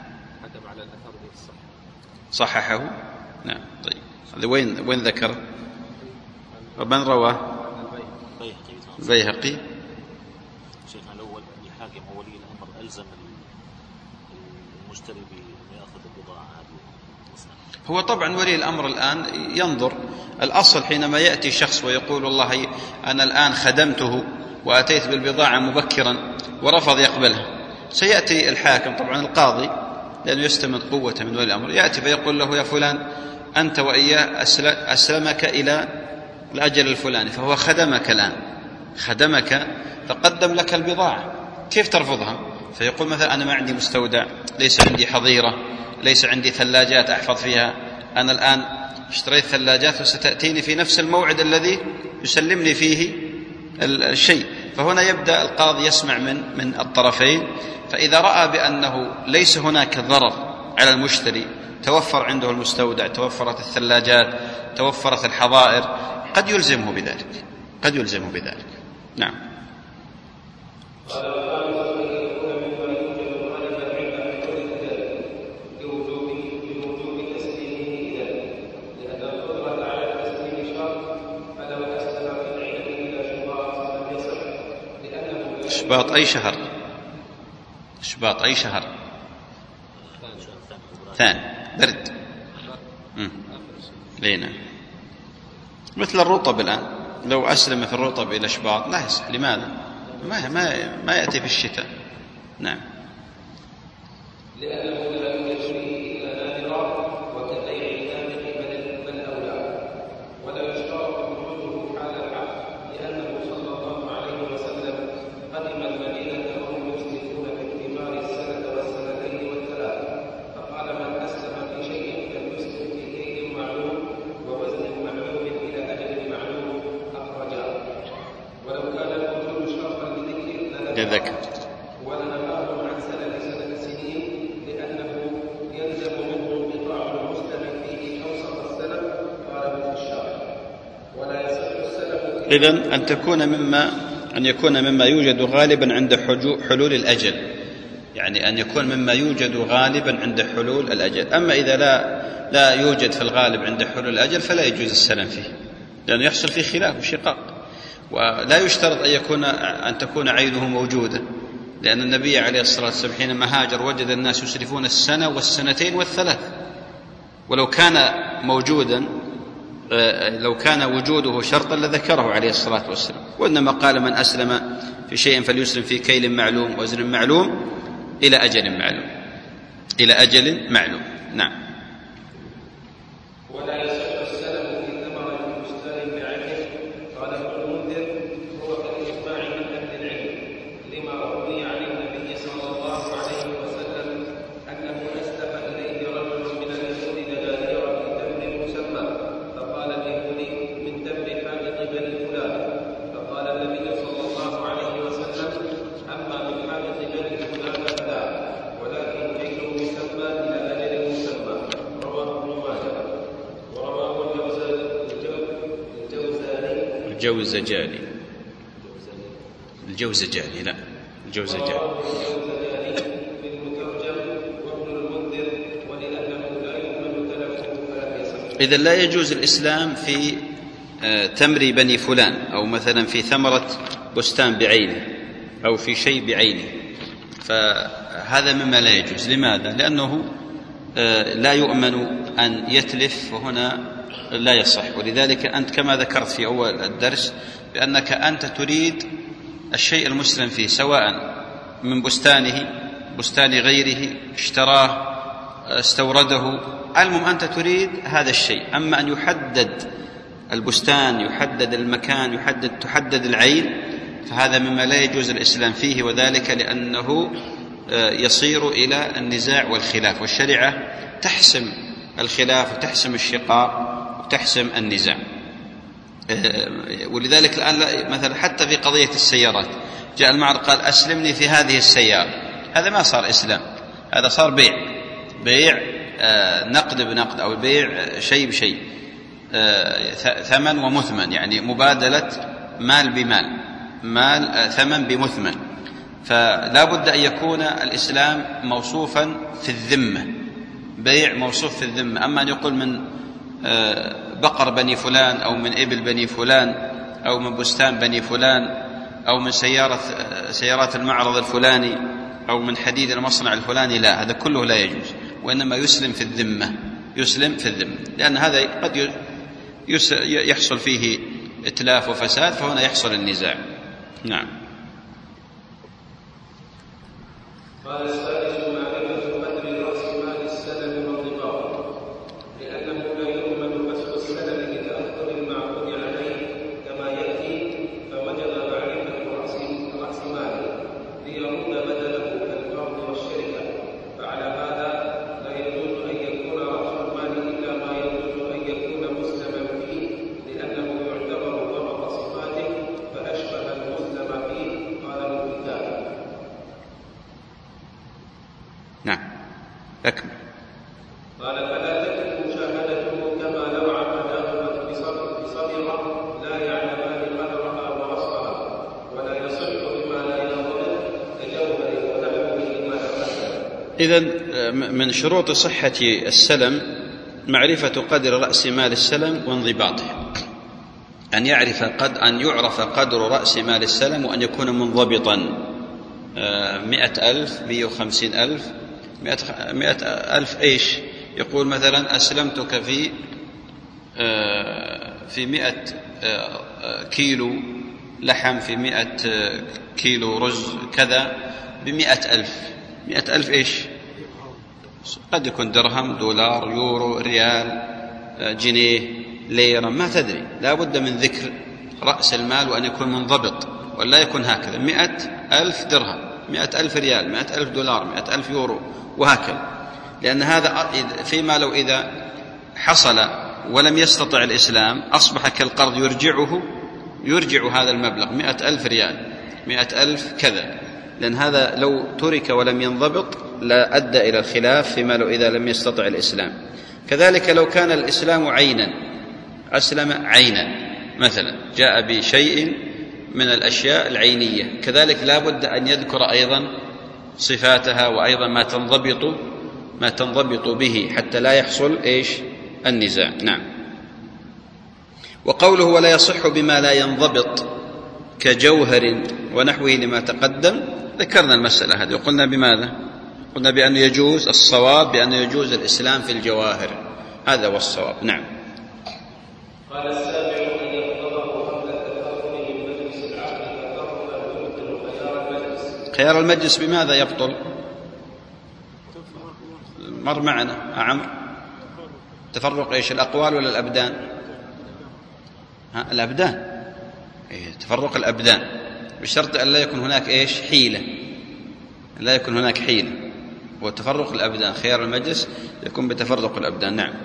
صححه. نعم. طيب هذا وين وين ذكر؟ ومن رواه؟ البيهقي. شيخنا الأول الحاكم هو ولي الأمر ألزم المشتري بأن يأخذ البضاعة هذه. هو طبعا ولي الأمر الآن ينظر. الأصل حينما يأتي شخص ويقول والله أنا الآن خدمته وأتيت بالبضاعة مبكرا ورفض يقبلها، سيأتي الحاكم طبعا القاضي لأنه يستمد قوة من ولي الأمر، يأتي فيقول له يا فلان أنت وإياه أسلمك إلى الأجل الفلاني، فهو خدمك الآن، خدمك فقدم لك البضاعة، كيف ترفضها؟ فيقول مثلا أنا ما عندي مستودع، ليس عندي حظيرة، ليس عندي ثلاجات أحفظ فيها، أنا الآن اشتريت ثلاجات وستأتيني في نفس الموعد الذي يسلمني فيه الشيء. فهنا يبدأ القاضي يسمع من من الطرفين، فإذا رأى بأنه ليس هناك ضرر على المشتري، توفر عنده المستودع، توفرت الثلاجات، توفرت الحظائر، قد يلزمه بذلك، قد يلزمه بذلك. نعم. إشباط أي شهر؟ إشباط أي شهر؟ ثاني برد. لينا مثل الرطب الآن، لو أسلم في الرطب إلى إشباط لا يصح. لماذا؟ ما ما ما يأتي في الشتاء. نعم. لأنه لا يجري إلى نادرة وكبيع النادر بل أولى، ولا يشترط وجوده حال العقد، لأن ذكر. ونهاهم عن سلف سنة سنين لأنه يلزم منه انقطاع المسلم فيه أوسط السلف قاله في الشرع ولا يصح السلف. إذن أن تكون مما أن يكون مما يوجد غالبا عند حلول الأجل، يعني أن يكون مما يوجد غالبا عند حلول الأجل. أما إذا لا لا يوجد في الغالب عند حلول الأجل فلا يجوز السلام فيه، لأنه يحصل فيه خلاف وشقاق. ولا يشترط أن يكون أن تكون عينه موجودة، لأن النبي عليه الصلاة والسلام حينما هاجر وجد الناس يسرفون السنة والسنتين والثلاث، ولو كان موجودا لو كان وجوده شرطا لذكره عليه الصلاة والسلام، وإنما قال من أسلم في شيء فليسلم في كيل معلوم وزن معلوم إلى أجل معلوم إلى أجل معلوم. نعم. ولا يصح السلم في ثمرة البستان بعينه قال ابن المنذر هو كالإجماع من أهل العلم لما روي عن النبي صلى الله عليه وسلم أنه أسلم إليه رجل من اليهود دنانير في تمر مسمى فقال اليهودي من تمر حامض بني فلان، فقال النبي صلى الله عليه وسلم أما من حامض بني فلان فلا، ولكن كيله مسمى إلى أجل مسمى. رواه ابن ماجه ورواه الجوزجاني الجوزجاني الجوزجاني لا الجوزجاني في المترجم وابن المنذر ولأنه لا يؤمن تلفه فلا يصح. إذن لا يجوز الإسلام في تمر بني فلان، أو مثلا في ثمرة بستان بعينه أو في شيء بعينه، فهذا مما لا يجوز. لماذا؟ لأنه لا يؤمن أن يتلف، وهنا لا يصح. ولذلك أنت كما ذكرت في أول الدرس بأنك أنت تريد الشيء المسلم فيه، سواء من بستانه بستان غيره اشتراه استورده، المهم أنت تريد هذا الشيء. أما أن يحدد البستان، يحدد المكان، يحدد تحدد العين، فهذا مما لا يجوز الإسلام فيه، وذلك لأنه يصير إلى النزاع والخلاف، والشريعة تحسم الخلاف وتحسم الشقاق وتحسم النزاع. ولذلك الآن مثلا حتى في قضية السيارات جاء المعرض قال أسلمني في هذه السيارة، هذا ما صار إسلام، هذا صار بيع بيع نقد بنقد، أو بيع شيء بشيء، ثمن ومثمن، يعني مبادلة مال بمال، مال ثمن بمثمن. فلا بد أن يكون الإسلام موصوفا في الذمة، بيع موصوف في الذمة. أما أن يقول من بقر بني فلان أو من إبل بني فلان أو من بستان بني فلان أو من سيارة سيارات المعرض الفلاني أو من حديد المصنع الفلاني، لا، هذا كله لا يجوز، وإنما يسلم في الذمة، يسلم في الذمة، لأن هذا قد يحصل فيه إتلاف وفساد، فهنا يحصل النزاع. نعم. قال السادس معرفة قدر رأس مال السلم وانضباطه، لأنه لا يؤمن فسخ السلم لتأخر المعقود عليه كما يأتي، فوجب معرفة رأس رأس ماله ليرد بدله كالقرض والشركة. فعلى هذا لا يجوز أن يكون رأس المال إلا ما يجوز أن يكون مسلما فيه، لأنه يعتبر ضبط صفاته فأشبه المسلم فيه. قال الكتاب. نعم. أكمل. قال فلا تكن مشاهدته كما لو عقداه بصبرة لا يعلمان قدرها ورصها، ولا يصح بما لا ينضبط كجوهر ونحوه لما تقدم. إذن من شروط صحة السلم معرفة قدر رأس مال السلم وانضباطه، أن يعرف قد أن يعرف قدر رأس مال السلم، وأن يكون منضبطا. مئة ألف، مئة وخمسين ألف، مئة ألف إيش؟ يقول مثلا أسلمتك في في مئة كيلو لحم، في مئة كيلو رز كذا، بمئة ألف. مئة ألف إيش؟ قد يكون درهم، دولار، يورو، ريال، جنيه، ليرة، ما تدري. لا بد من ذكر رأس المال وأن يكون منضبط، ولا يكون هكذا مئة ألف درهم، مئة ألف ريال، مئة ألف دولار، مئة ألف يورو، وهكذا. لأن هذا فيما لو إذا حصل ولم يستطع الإسلام أصبح كالقرض، يرجعه يرجع هذا المبلغ، مئة ألف ريال، مئة ألف كذا، لأن هذا لو ترك ولم ينضبط لا أدى إلى الخلاف فيما لو إذا لم يستطع الإسلام. كذلك لو كان الإسلام عينا، أسلم عينا مثلا، جاء بشيء من الأشياء العينية، كذلك لا بد أن يذكر أيضا صفاتها وأيضا ما تنضبط ما تنضبط به حتى لا يحصل إيش النزاع. نعم. وقوله ولا يصح بما لا ينضبط كجوهر ونحوه لما تقدم، ذكرنا المسألة هذه وقلنا بماذا؟ قلنا بأنه يجوز، الصواب بأنه يجوز الإسلام في الجواهر، هذا هو الصواب. نعم. قال السابع أن يقتضه قبل التفرق من مجلس العقد تفرقا ويبطل خيار المجلس. خيار المجلس بماذا يبطل؟ مر معنا عمرو. تفرق إيش، الأقوال ولا الأبدان؟ ها الأبدان، إيه تفرق الأبدان، بشرط أن لا يكون هناك إيش حيلة، لا يكون هناك حيلة، وتفرق الأبدان خيار المجلس يكون بتفرق الأبدان. نعم.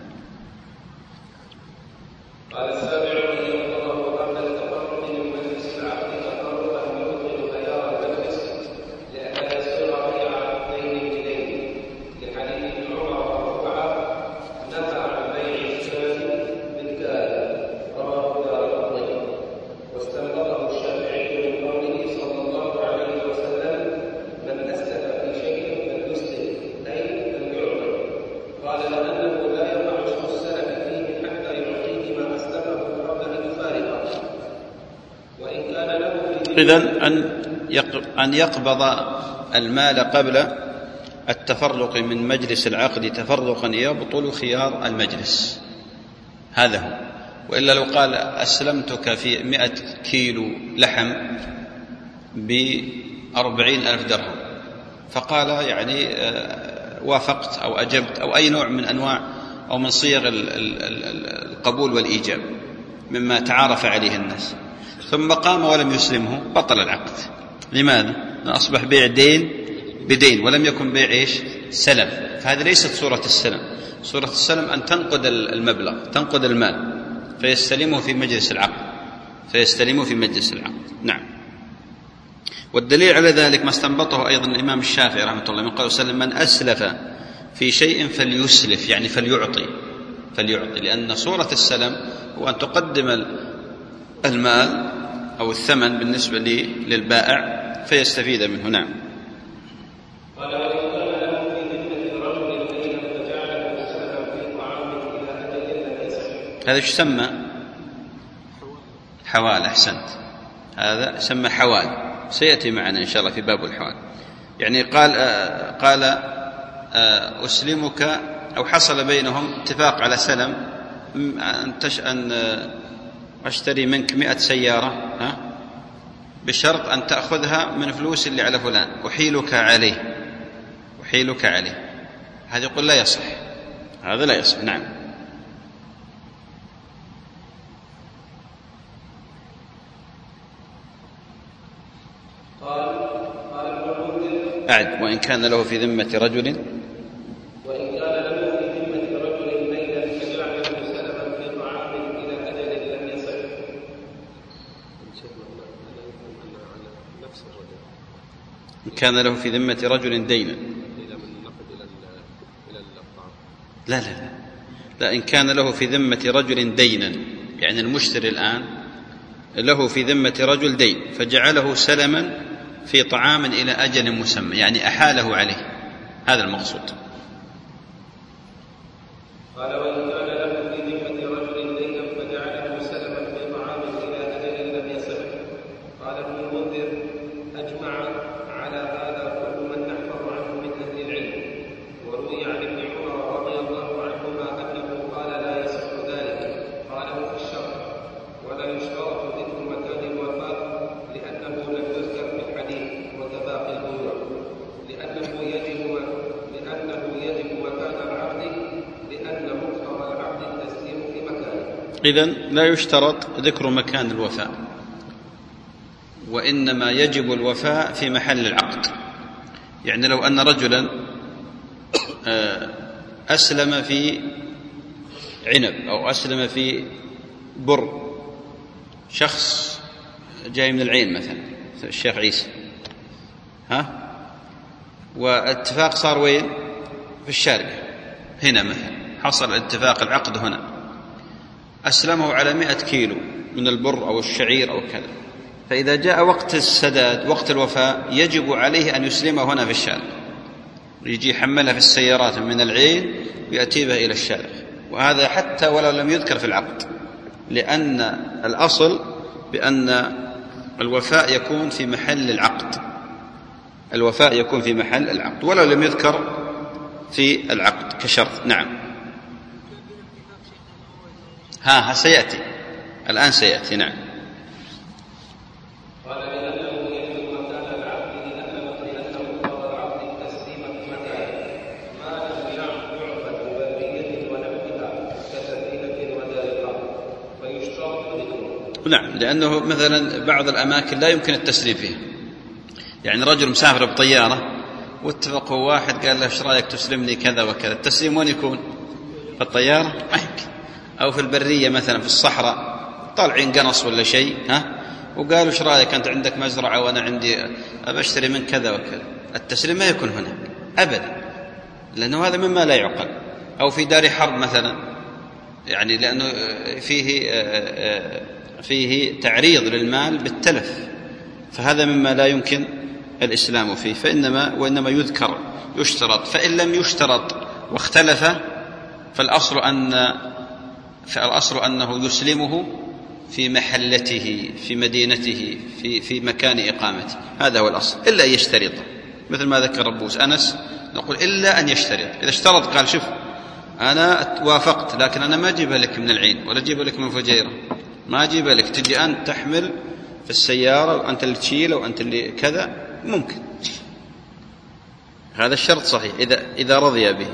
قال السابع أن يقتضه قبل التفرق من مجلس العقد تفرقا ويبطل خيار المجلس لئلا يصير بيع عقدين بدين، لحديث ابن عمر مرفوعا نهى عن بيع الشاة بالكاد، رواه الدارقطني. واستنبطه الشافعي من قوله صلى الله عليه وسلم من أسلف في شيء فليسلم، أي فليعطي. قال لأنه لا يقع اسم السلف فيه حتى يعطيه ما أسلفه قبل أن يفارقه، وإن كان له في إذن أن يقبض المال قبل التفرق من مجلس العقد تفرقا يبطل خيار المجلس، هذا هو. وإلا لو قال أسلمتك في مئة كيلو لحم بأربعين ألف درهم، فقال يعني وافقت أو أجبت أو أي نوع من أنواع أو من صيغ القبول والإيجاب مما تعارف عليه الناس، ثم قام ولم يسلمه، بطل العقد. لماذا؟ أصبح بيع دين بدين ولم يكن بيع إيش سلم، فهذه ليست صورة السلم. صورة السلم أن تنقد المبلغ، تنقد المال، فيستلمه في مجلس العقد، فيستلمه في مجلس العقد. نعم. والدليل على ذلك ما استنبطه أيضا الإمام الشافعي رحمه الله من قال وسلم من أسلف في شيء فليسلف، يعني فليعطي فليعطي لأن صورة السلم هو أن تقدم المال أو الثمن بالنسبة للبائع فيستفيد منه. نعم. قال وإن كان له في ذمة رجل دين فجعله سلفا في طعام إلى أجل لم يصح. هذا يسمى حوال. أحسنت، هذا يسمى حوال، سيأتي معنا إن شاء الله في باب الحوال. يعني قال آه قال آه أسلمك، أو حصل بينهم اتفاق على سلم، أن تش أن أشتري منك مئة سيارة، ها بشرط أن تأخذها من فلوس اللي على فلان، أحيلك عليه أحيلك عليه هذا يقول لا يصح، هذا لا يصح. نعم. قال قال ابن المنذر أعد وإن كان له في ذمة رجل وإن كان له في ذمة رجل ميلا فجعله سلفا في طعام إلى أجل لم يصح. إن كان له في ذمة رجل دينا، لا لا لا لا إن كان له في ذمة رجل دينا، يعني المشتري الآن له في ذمة رجل دين فجعله سلما في طعام إلى أجل مسمى، يعني أحاله عليه، هذا المقصود. قال وإن كان له في ذمة رجل دينا فجعله سلما في طعام إلى أجل لم يصح. قال ابن المنذر أجمع على هذا كل من نحفظ عنه من أهل العلم، وروي عن ابن عمر رضي الله عنهما أنه قال لا يصح ذلك، قاله في الشرح. ولا يشترط ذكر مكان الوفاة لأنه لم يذكر في الحديث وكذا في البيوع، لأنه يجب لأنه يجب مكان العقد، لأن مقتضى العقد التسليم في مكانه. إذن لا يشترط ذكر مكان الوفاء، وإنما يجب الوفاء في محل العقد. يعني لو أن رجلا أسلم في عنب أو أسلم في بر، شخص جاي من العين مثلا الشيخ عيسى، ها، والاتفاق صار وين؟ في الشارقة هنا مثلا، حصل اتفاق العقد هنا، أسلمه على مئة كيلو من البر أو الشعير أو كذا، فإذا جاء وقت السداد وقت الوفاء يجب عليه أن يسلمه هنا في الشارقة، يجي يحملها في السيارات من العين ويأتي بها إلى الشارقة، وهذا حتى ولو لم يذكر في العقد، لأن الأصل بأن الوفاء يكون في محل العقد، الوفاء يكون في محل العقد ولو لم يذكر في العقد كشرط. نعم. ها, ها سيأتي الآن سيأتي. نعم. قال لأنه يجب مكان العقد لأنه لأنه قضى العقد التسليم في مكانه ما لم يعقد ببرية ونحوها كسفينة ودار، فيشترط ذكره. نعم، لأنه مثلا بعض الأماكن لا يمكن التسليم فيها، يعني رجل مسافر بطيارة واتفقوا واحد قال له ايش رايك تسلمني كذا وكذا، التسليم وين يكون؟ في الطيارة ما يمكن، أو في البرية مثلا في الصحراء طالعين قنص ولا شيء، ها، وقالوا ايش رايك أنت عندك مزرعة وأنا عندي أبشتري من كذا وكذا، التسليم ما يكون هناك أبدا، لأنه هذا مما لا يعقل. أو في دار حرب مثلا، يعني لأنه فيه فيه تعريض للمال بالتلف، فهذا مما لا يمكن الإسلام فيه، فإنما وإنما يذكر يشترط، فإن لم يشترط واختلف فالأصل أن فالأصل أنه يسلمه في محلته في مدينته في في مكان إقامته، هذا هو الأصل، إلا أن يشترط، مثل ما ذكر أبوس أنس نقول إلا أن يشترط. إذا اشترط قال شوف أنا وافقت لكن أنا ما أجيبها لك من العين ولا أجيبها لك من فجيرة، ما أجيبها لك، تجي أنت تحمل في السيارة وأنت اللي تشيله وأنت اللي كذا، ممكن، هذا الشرط صحيح إذا إذا رضي به.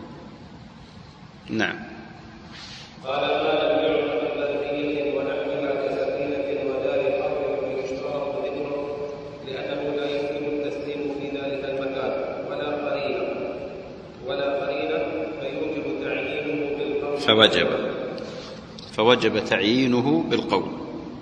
نعم. قال ما لم يعقد ببرية ونحوها كسفينة ودار حرب فيشترط ذكره لأنه لا يمكن التسليم في ذلك المكان ولا قرينة ولا قرينة فيوجب تعيينه بالقول فوجب فوجب تعيينه بالقول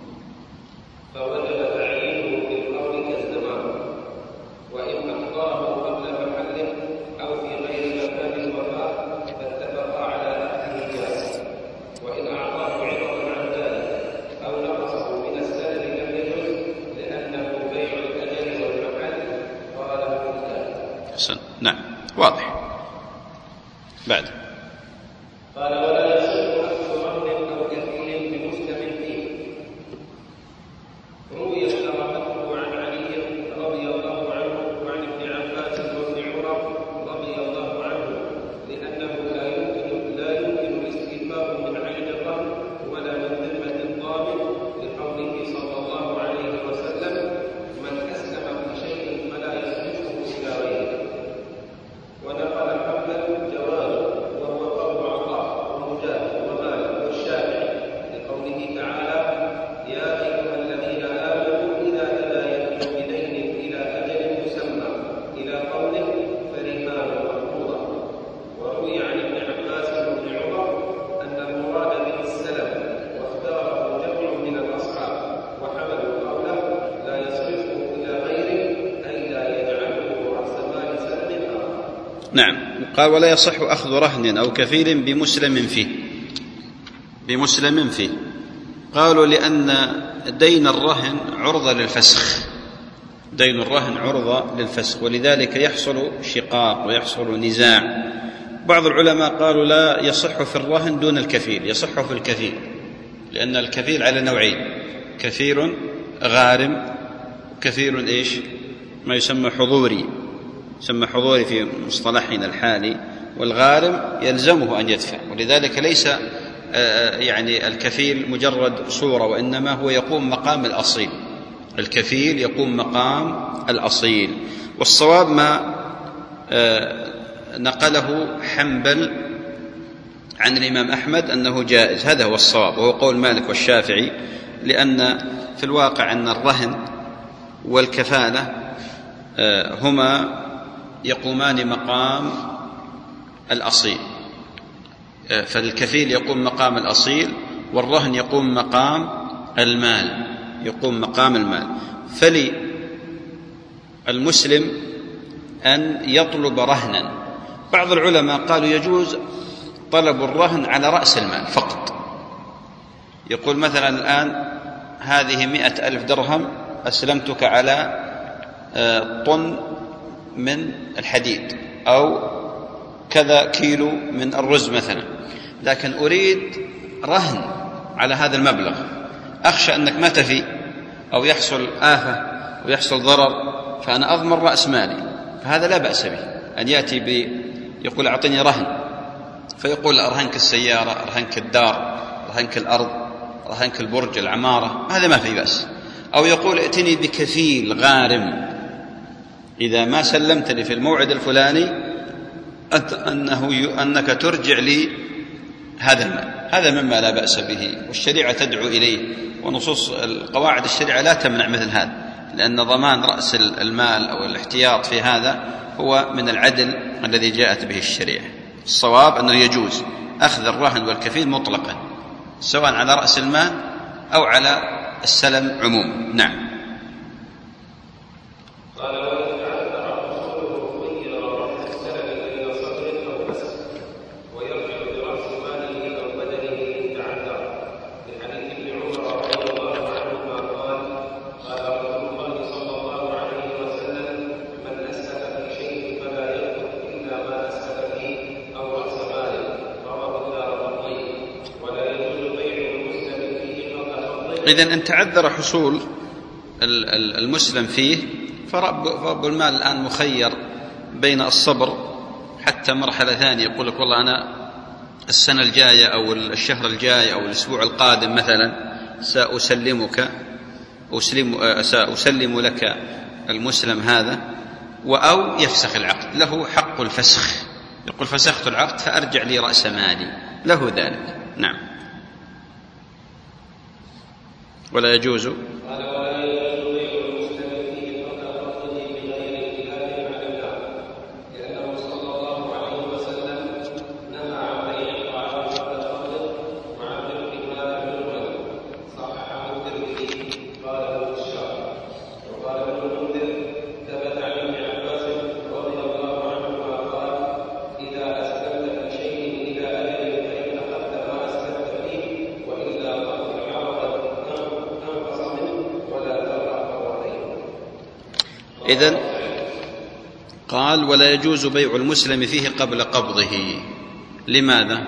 فوجب تعيينه بالقول كالزمان، وإن أخطاه قبل محله أو في غير مكان الوفاء فاتفقا على أخذ الجاز، وإن أعطاه عوضا عن ذلك أو نقصه من السند لم يجوز لأنه بيع الأجل والمحل قال ذلك. حسن. نعم، واضح. بعد قال ولا يصح أخذ رهن أو كفيل بمسلم فيه. روي اشتراكه عن علي رضي الله عنه وعن ابن عباس وابن عمر رضي الله عنه، لأنه لا يمكن لا يمكن الاستيفاء من عين الرهن ولا من ذمة الضامن، لقوله صلى الله عليه وسلم من أسلم في شيء فلا يصرفه إلى غيره. ونقل حنبل جوازه وهو قول عطاء ومجاهد ومالك والشافعي، لقوله تعالى يا أيها الذين آمنوا إذا تداينتم بدين إلى أجل مسمى إلى قوله فرهان مقبوضة. وروي عن ابن عباس وابن عمر أن المراد به السلم، واختاره جمع من الأصحاب وحملوا قوله لا يصرفه إلى غيره أي لا يجعله رأس مال سلم آخر. نعم. قال ولا يصح أخذ رهن أو كفيل بمسلم فيه بمسلم فيه قالوا لأن دين الرهن عرضة للفسخ، دين الرهن عرضة للفسخ، ولذلك يحصل شقاق ويحصل نزاع. بعض العلماء قالوا لا يصح في الرهن دون الكفيل، يصح في الكفيل، لأن الكفيل على نوعين، كفيل غارم وكفيل إيش ما يسمى حضوري، يسمى حضوري في مصطلحنا الحالي، والغارم يلزمه أن يدفع، ولذلك ليس يعني الكفيل مجرد صورة، وإنما هو يقوم مقام الأصيل، الكفيل يقوم مقام الأصيل. والصواب ما نقله حنبل عن الإمام أحمد أنه جائز، هذا هو الصواب، وهو قول مالك والشافعي، لأن في الواقع أن الرهن والكفالة هما يقومان مقام الأصيل، فالكفيل يقوم مقام الأصيل والرهن يقوم مقام المال، يقوم مقام المال. فلي المسلم أن يطلب رهنا. بعض العلماء قالوا يجوز طلب الرهن على رأس المال فقط. يقول مثلا الآن هذه مئة ألف درهم أسلمتك على طن من الحديد أو كذا كيلو من الرز مثلا، لكن أريد رهن على هذا المبلغ، أخشى أنك ما تفي أو يحصل آفة ويحصل ضرر، فأنا أضمن رأس مالي. فهذا لا بأس به أن يأتي بي يقول أعطني رهن، فيقول أرهنك السيارة، أرهنك الدار، أرهنك الأرض، أرهنك البرج، العمارة، هذا ما في بأس. أو يقول ائتني بكفيل غارم، إذا ما سلمتني في الموعد الفلاني أنه أنك ترجع لي هذا المال. هذا مما لا بأس به، والشريعة تدعو إليه، ونصوص القواعد الشريعة لا تمنع مثل هذا، لأن ضمان رأس المال أو الاحتياط في هذا هو من العدل الذي جاءت به الشريعة. الصواب أنه يجوز أخذ الرهن والكفيل مطلقا، سواء على رأس المال أو على السلم عموما. نعم. إذن إن تعذر حصول المسلم فيه فرب المال الآن مخير بين الصبر حتى مرحلة ثانية، يقول لك والله أنا السنة الجاية أو الشهر الجاي أو الأسبوع القادم مثلا سأسلمك أسلم سأسلم لك المسلم هذا، أو يفسخ العقد، له حق الفسخ، يقول فسخت العقد فأرجع لي رأس مالي، له ذلك. نعم. ولا يجوز إذن قال ولا يجوز بيع المسلم فيه قبل قبضه. لماذا؟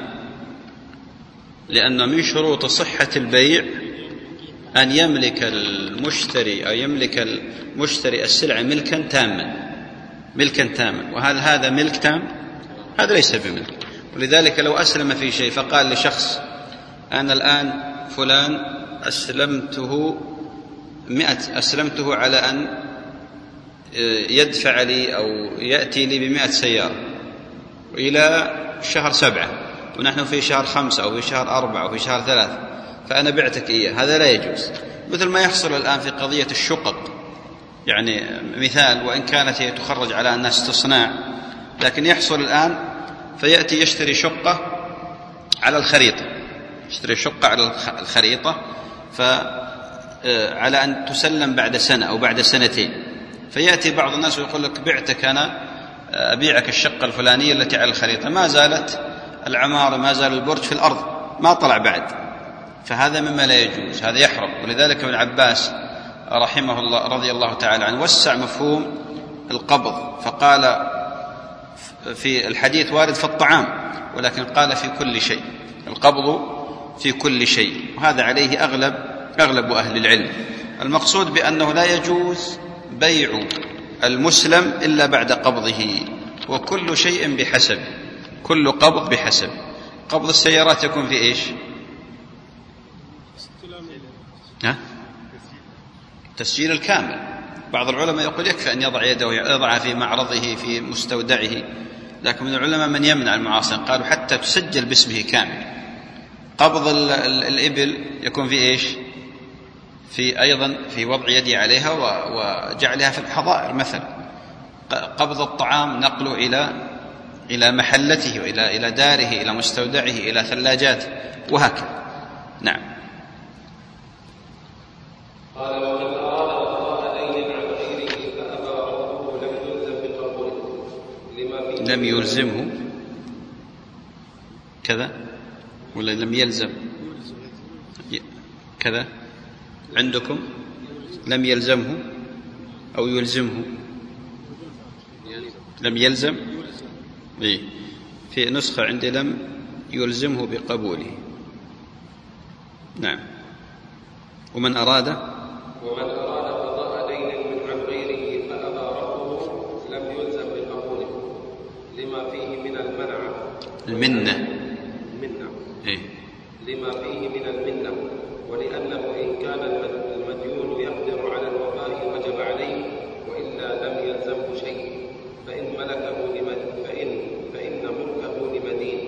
لأن من شروط صحة البيع أن يملك المشتري أو يملك المشتري السلعة ملكا تاما، ملكا تاما. وهل هذا ملك تام؟ هذا ليس بملك. ولذلك لو أسلم في شيء فقال لشخص أنا الآن فلان أسلمته مئة أسلمته على أن يدفع لي أو يأتي لي بمئة سيارة إلى شهر سبعة ونحن في شهر خمسة أو في شهر أربعة أو في شهر ثلاثة، فأنا بعتك إياه، هذا لا يجوز. مثل ما يحصل الآن في قضية الشقق، يعني مثال، وإن كانت هي تخرج على أنها استصناع، لكن يحصل الآن فيأتي يشتري شقة على الخريطة، يشتري شقة على الخريطة فعلى أن تسلم بعد سنة أو بعد سنتين، فيأتي بعض الناس ويقول لك بعتك أنا أبيعك الشقة الفلانية التي على الخريطة، ما زالت العمارة ما زال البرج في الأرض ما طلع بعد، فهذا مما لا يجوز، هذا يحرم. ولذلك ابن عباس رحمه الله رضي الله تعالى عنه وسع مفهوم القبض، فقال في الحديث وارد في الطعام، ولكن قال في كل شيء، القبض في كل شيء، وهذا عليه أغلب أغلب أهل العلم. المقصود بأنه لا يجوز بيع المسلم إلا بعد قبضه، وكل شيء بحسب، كل قبض بحسب. قبض السيارات يكون في إيش؟ ها؟ تسجيل الكامل. بعض العلماء يقول يكفي أن يضع يده يضعها في معرضه في مستودعه، لكن من العلماء من يمنع المعاصي، قالوا حتى تسجل باسمه كامل. قبض الإبل يكون في إيش؟ في أيضا في وضع يدي عليها وجعلها في الحظائر مثلا. قبض الطعام نقله إلى إلى محلته وإلى إلى داره إلى مستودعه إلى ثلاجاته وهكذا. نعم. قال ومن أراد قضاء دين عن غيره فأبى لم يلزمه كذا ولا لم يلزم كذا عندكم؟ لم يلزمه أو يلزمه؟ لم يلزم. إيه؟ في نسخة عندي لم يلزمه بقبوله. نعم. ومن أراد ومن أراد قضاء دين من عن غيره فأبى ربه لم يلزم بقبوله لما فيه من المنع المنة المنة إيه؟ لما فيه من المنة ولأنه إن كان المديون يقدر على الوفاء وجب عليه وإلا لم يلزمه شيء فإن ملكه لمن فإن فإن ملكه لمدين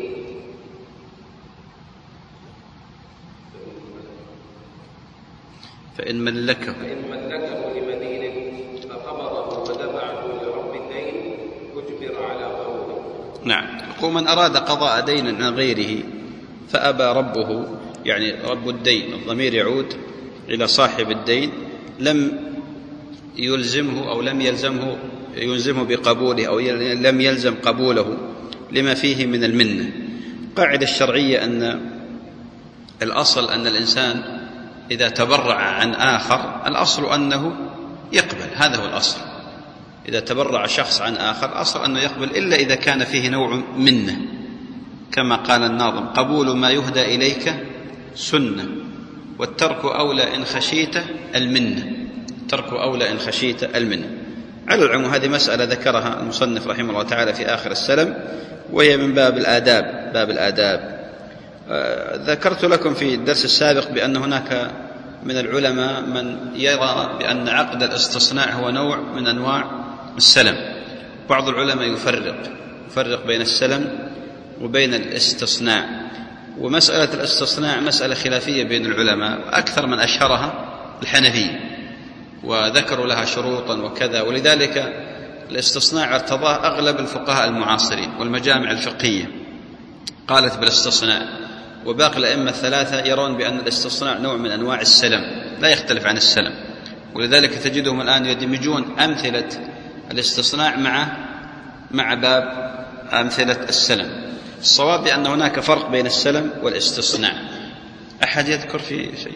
فإن ملكه فإن ملكه لمدين فقبضه ودفعه لرب الدين أجبر على قوله. نعم. يقول من أراد قضاء دين عن غيره فأبى ربه، يعني رب الدين الضمير يعود إلى صاحب الدين، لم يلزمه أو لم يلزمه يلزمه بقبوله أو لم يلزم قبوله لما فيه من المنة. قاعدة الشرعية أن الأصل أن الإنسان إذا تبرع عن آخر الأصل أنه يقبل، هذا هو الأصل. إذا تبرع شخص عن آخر الأصل أنه يقبل، إلا إذا كان فيه نوع منة، كما قال الناظم: قبول ما يهدى إليك سنة والترك أولى إن خشيت المنة. الترك أولى إن خشيت المنة. على العموم هذه مسألة ذكرها المصنف رحمه الله تعالى في آخر السلم، وهي من باب الآداب. باب الآداب ذكرت لكم في الدرس السابق بأن هناك من العلماء من يرى بأن عقد الاستصناع هو نوع من أنواع السلم. بعض العلماء يفرق يفرق بين السلم وبين الاستصناع، ومسألة الاستصناع مسألة خلافية بين العلماء، أكثر من أشهرها الحنفية وذكروا لها شروطا وكذا، ولذلك الاستصناع ارتضاه أغلب الفقهاء المعاصرين والمجامع الفقهية قالت بالاستصناع، وباقي الأئمة الثلاثة يرون بأن الاستصناع نوع من أنواع السلم لا يختلف عن السلم، ولذلك تجدهم الآن يدمجون أمثلة الاستصناع مع مع باب أمثلة السلم. الصواب بأن هناك فرق بين السلم والاستصناع. أحد يذكر في شيء؟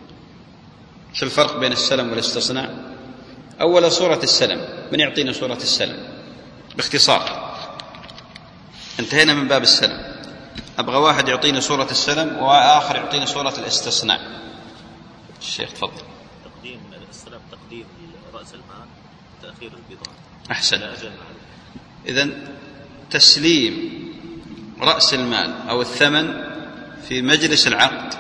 شو الفرق بين السلم والاستصناع؟ أولا صورة السلم، من يعطينا صورة السلم باختصار؟ انتهينا من باب السلم، أبغى واحد يعطيني صورة السلم وآخر يعطيني صورة الاستصناع. الشيخ تفضل. تقديم السلم تقديم رأس المال، تأخير البضاعة. أحسن. إذن تسليم رأس المال أو الثمن في مجلس العقد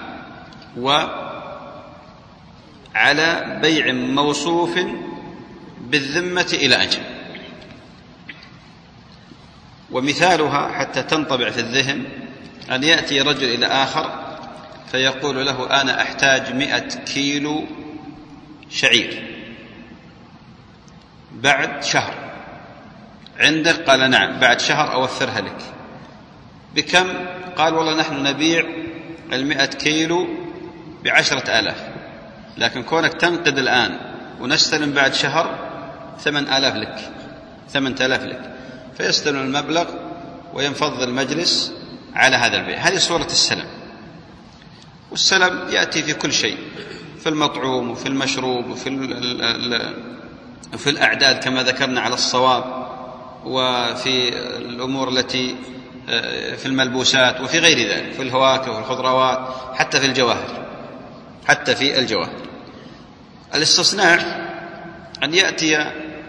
وعلى بيع موصوف بالذمة إلى أجل. ومثالها حتى تنطبع في الذهن أن يأتي رجل إلى آخر فيقول له: أنا أحتاج مئة كيلو شعير بعد شهر، عندك؟ قال: نعم. بعد شهر أوفرها لك. بكم؟ قال: والله نحن نبيع المئة كيلو بعشرة آلاف، لكن كونك تنقد الآن ونستلم بعد شهر ثمان آلاف لك، ثمانية آلاف لك. فيستلم المبلغ وينفض المجلس على هذا البيع. هذه صورة السلم. والسلم يأتي في كل شيء، في المطعوم وفي المشروب وفي وفي الأعداد كما ذكرنا على الصواب، وفي الأمور التي في الملبوسات وفي غير ذلك، في الفواكه والخضروات، حتى في الجواهر حتى في الجواهر. الاستصناع أن يأتي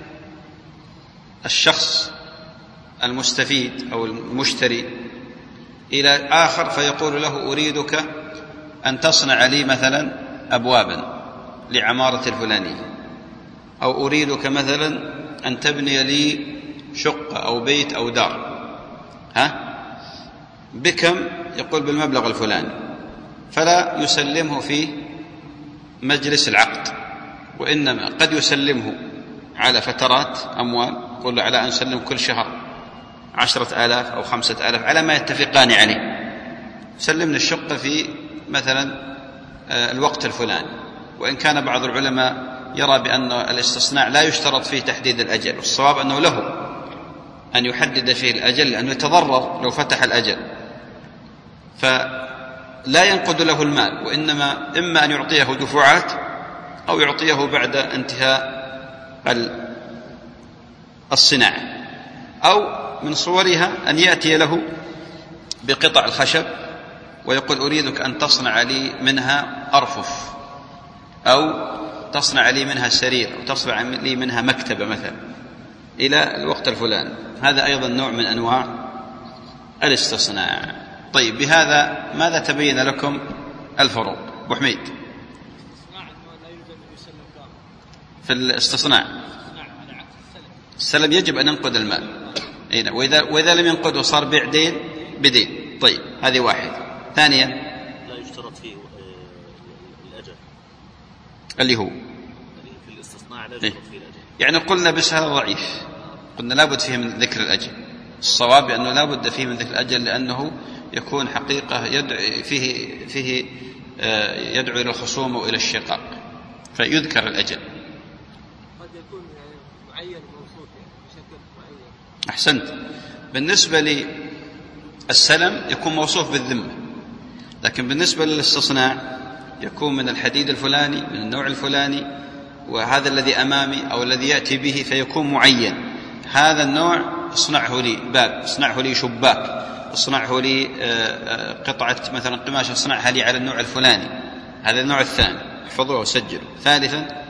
الشخص المستفيد أو المشتري إلى آخر فيقول له: أريدك أن تصنع لي مثلا أبوابا لعمارة الفلانية، أو أريدك مثلا أن تبني لي شقة أو بيت أو دار. ها؟ بكم؟ يقول: بالمبلغ الفلاني. فلا يسلمه في مجلس العقد، وإنما قد يسلمه على فترات أموال، يقول له: على أن نسلم كل شهر عشرة آلاف أو خمسة آلاف على ما يتفقان عليه، سلمنا الشقة في مثلا الوقت الفلاني. وإن كان بعض العلماء يرى بأن الاستصناع لا يشترط فيه تحديد الأجل، والصواب أنه له أن يحدد فيه الأجل لأنه يتضرر لو فتح الأجل، فلا ينقض له المال، وإنما إما أن يعطيه دفعات أو يعطيه بعد انتهاء الصناعة، أو من صورها أن يأتي له بقطع الخشب ويقول أريدك أن تصنع لي منها أرفف، أو تصنع لي منها سرير، أو تصنع لي منها مكتبة مثلا إلى الوقت الفلاني. هذا أيضا نوع من أنواع الاستصناع. طيب، بهذا ماذا تبين لكم الفروق؟ أبو حميد، في الاستصناع السلم يجب أن ينقض المال، وإذا, وإذا لم ينقضه صار بيع دين بدين. طيب، هذه واحد. ثانيا، لا يشترط فيه الأجل، اللي هو في الاستصناع لا يشترط فيه الأجل. يعني قلنا بس هذا ضعيف، قلنا لابد فيه من ذكر الأجل. الصواب أنه لابد فيه من ذكر الأجل، لأنه يكون حقيقة يدعو فيه, فيه يدعو إلى الخصومة وإلى الشقاق، فيذكر الأجل. قد يكون معين موصوف بشكل معين. أحسنت. بالنسبة للسلم يكون موصوف بالذمة، لكن بالنسبة للاستصناع يكون من الحديد الفلاني، من النوع الفلاني، وهذا الذي أمامي أو الذي يأتي به فيكون معين. هذا النوع اصنعه لي باب، اصنعه لي شباك، اصنعه لي قطعة مثلا قماش، اصنعها لي على النوع الفلاني. هذا النوع الثاني، احفظوه وسجلوا. ثالثا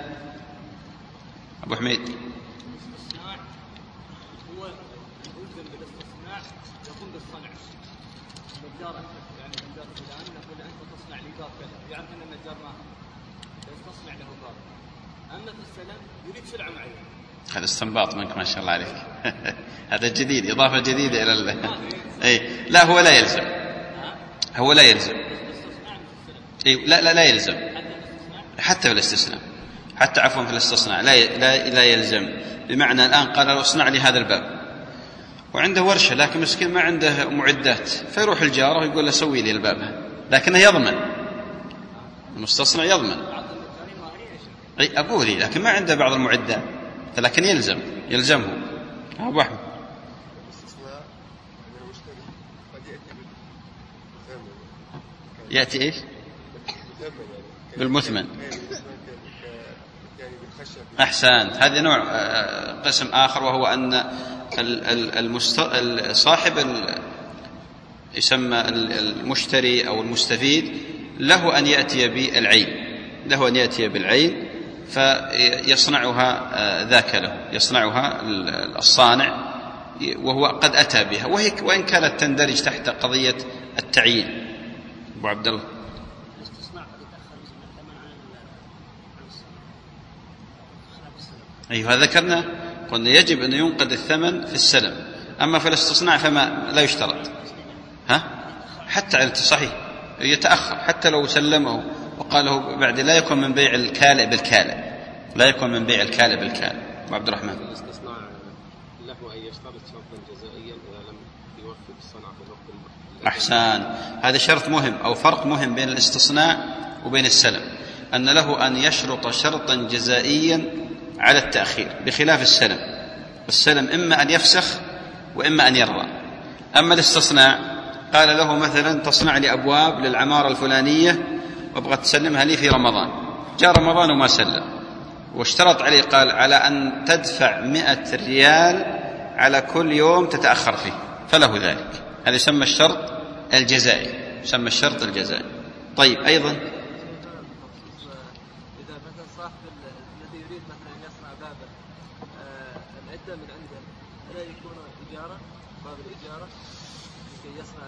أبو حميد، الاستصناع هو يلزم بالاستصناع يقوم بالصنع. النجار يعني النجار فلان نقول أنت تصنع لي باب كذا، يعرف أن النجار ماهر يستصنع له باب. أما في السلم يريد سلعة معينة. هذا استنباط منك ما شاء الله عليك. هذا جديد، إضافة جديدة إلى ال... أي لا، هو لا يلزم، هو لا يلزم. أي لا لا لا يلزم حتى في الاستثناء، حتى عفوا في الاستصناع لا لا لا يلزم. بمعنى الآن قال له اصنع لي هذا الباب، وعنده ورشة لكن مسكين ما عنده معدات، فيروح الجار ويقول له سوي لي الباب، لكنه يضمن، المستصنع يضمن. أي أقول لي، لكن ما عنده بعض المعدات، لكن يلزم يلزمه. أبو أحمد، الاستثناء أن المشتري قد يأتي بالثمن، يأتي إيش؟ بالمثمن. أحسنت. هذا نوع قسم آخر، وهو أن صاحب يسمى المشتري أو المستفيد له أن يأتي بالعين، له أن يأتي بالعين فيصنعها ذاك له، يصنعها الصانع، وهو قد أتى بها، وهي وإن كانت تندرج تحت قضية التعيين. أبو عبد الله، أيها ذكرنا قلنا يجب أن ينقد الثمن في السلم، أما في الاستصناع فما لا يشترط. ها حتى صحيح يتأخر، حتى لو سلمه وقاله بعد لا يكون من بيع الكالئ بالكالئ، لا يكون من بيع الكالئ بالكالئ. أبو عبد الرحمن، الاستصناع له أن يشترط شرطا جزائيا إذا لم يوفق الصنعة في الوقت. أحسن. هذا شرط مهم أو فرق مهم بين الاستصناع وبين السلم، أن له أن يشرط شرطا جزائيا على التأخير، بخلاف السلم. السلم إما أن يفسخ وإما أن يرضى. أما الاستصناع قال له مثلا تصنع لي أبواب للعمارة الفلانية وابغى تسلمها لي في رمضان، جاء رمضان وما سلم، واشترط عليه قال على أن تدفع مئة ريال على كل يوم تتأخر فيه، فله ذلك. هذا يسمى الشرط الجزائي، يسمى الشرط الجزائي. طيب، أيضا إذا مثلا صاحب الذي يريد مثلا أن يصنع بابا العدة من عنده، ألا يكون إجارة، باب الإجارة لكي يصنع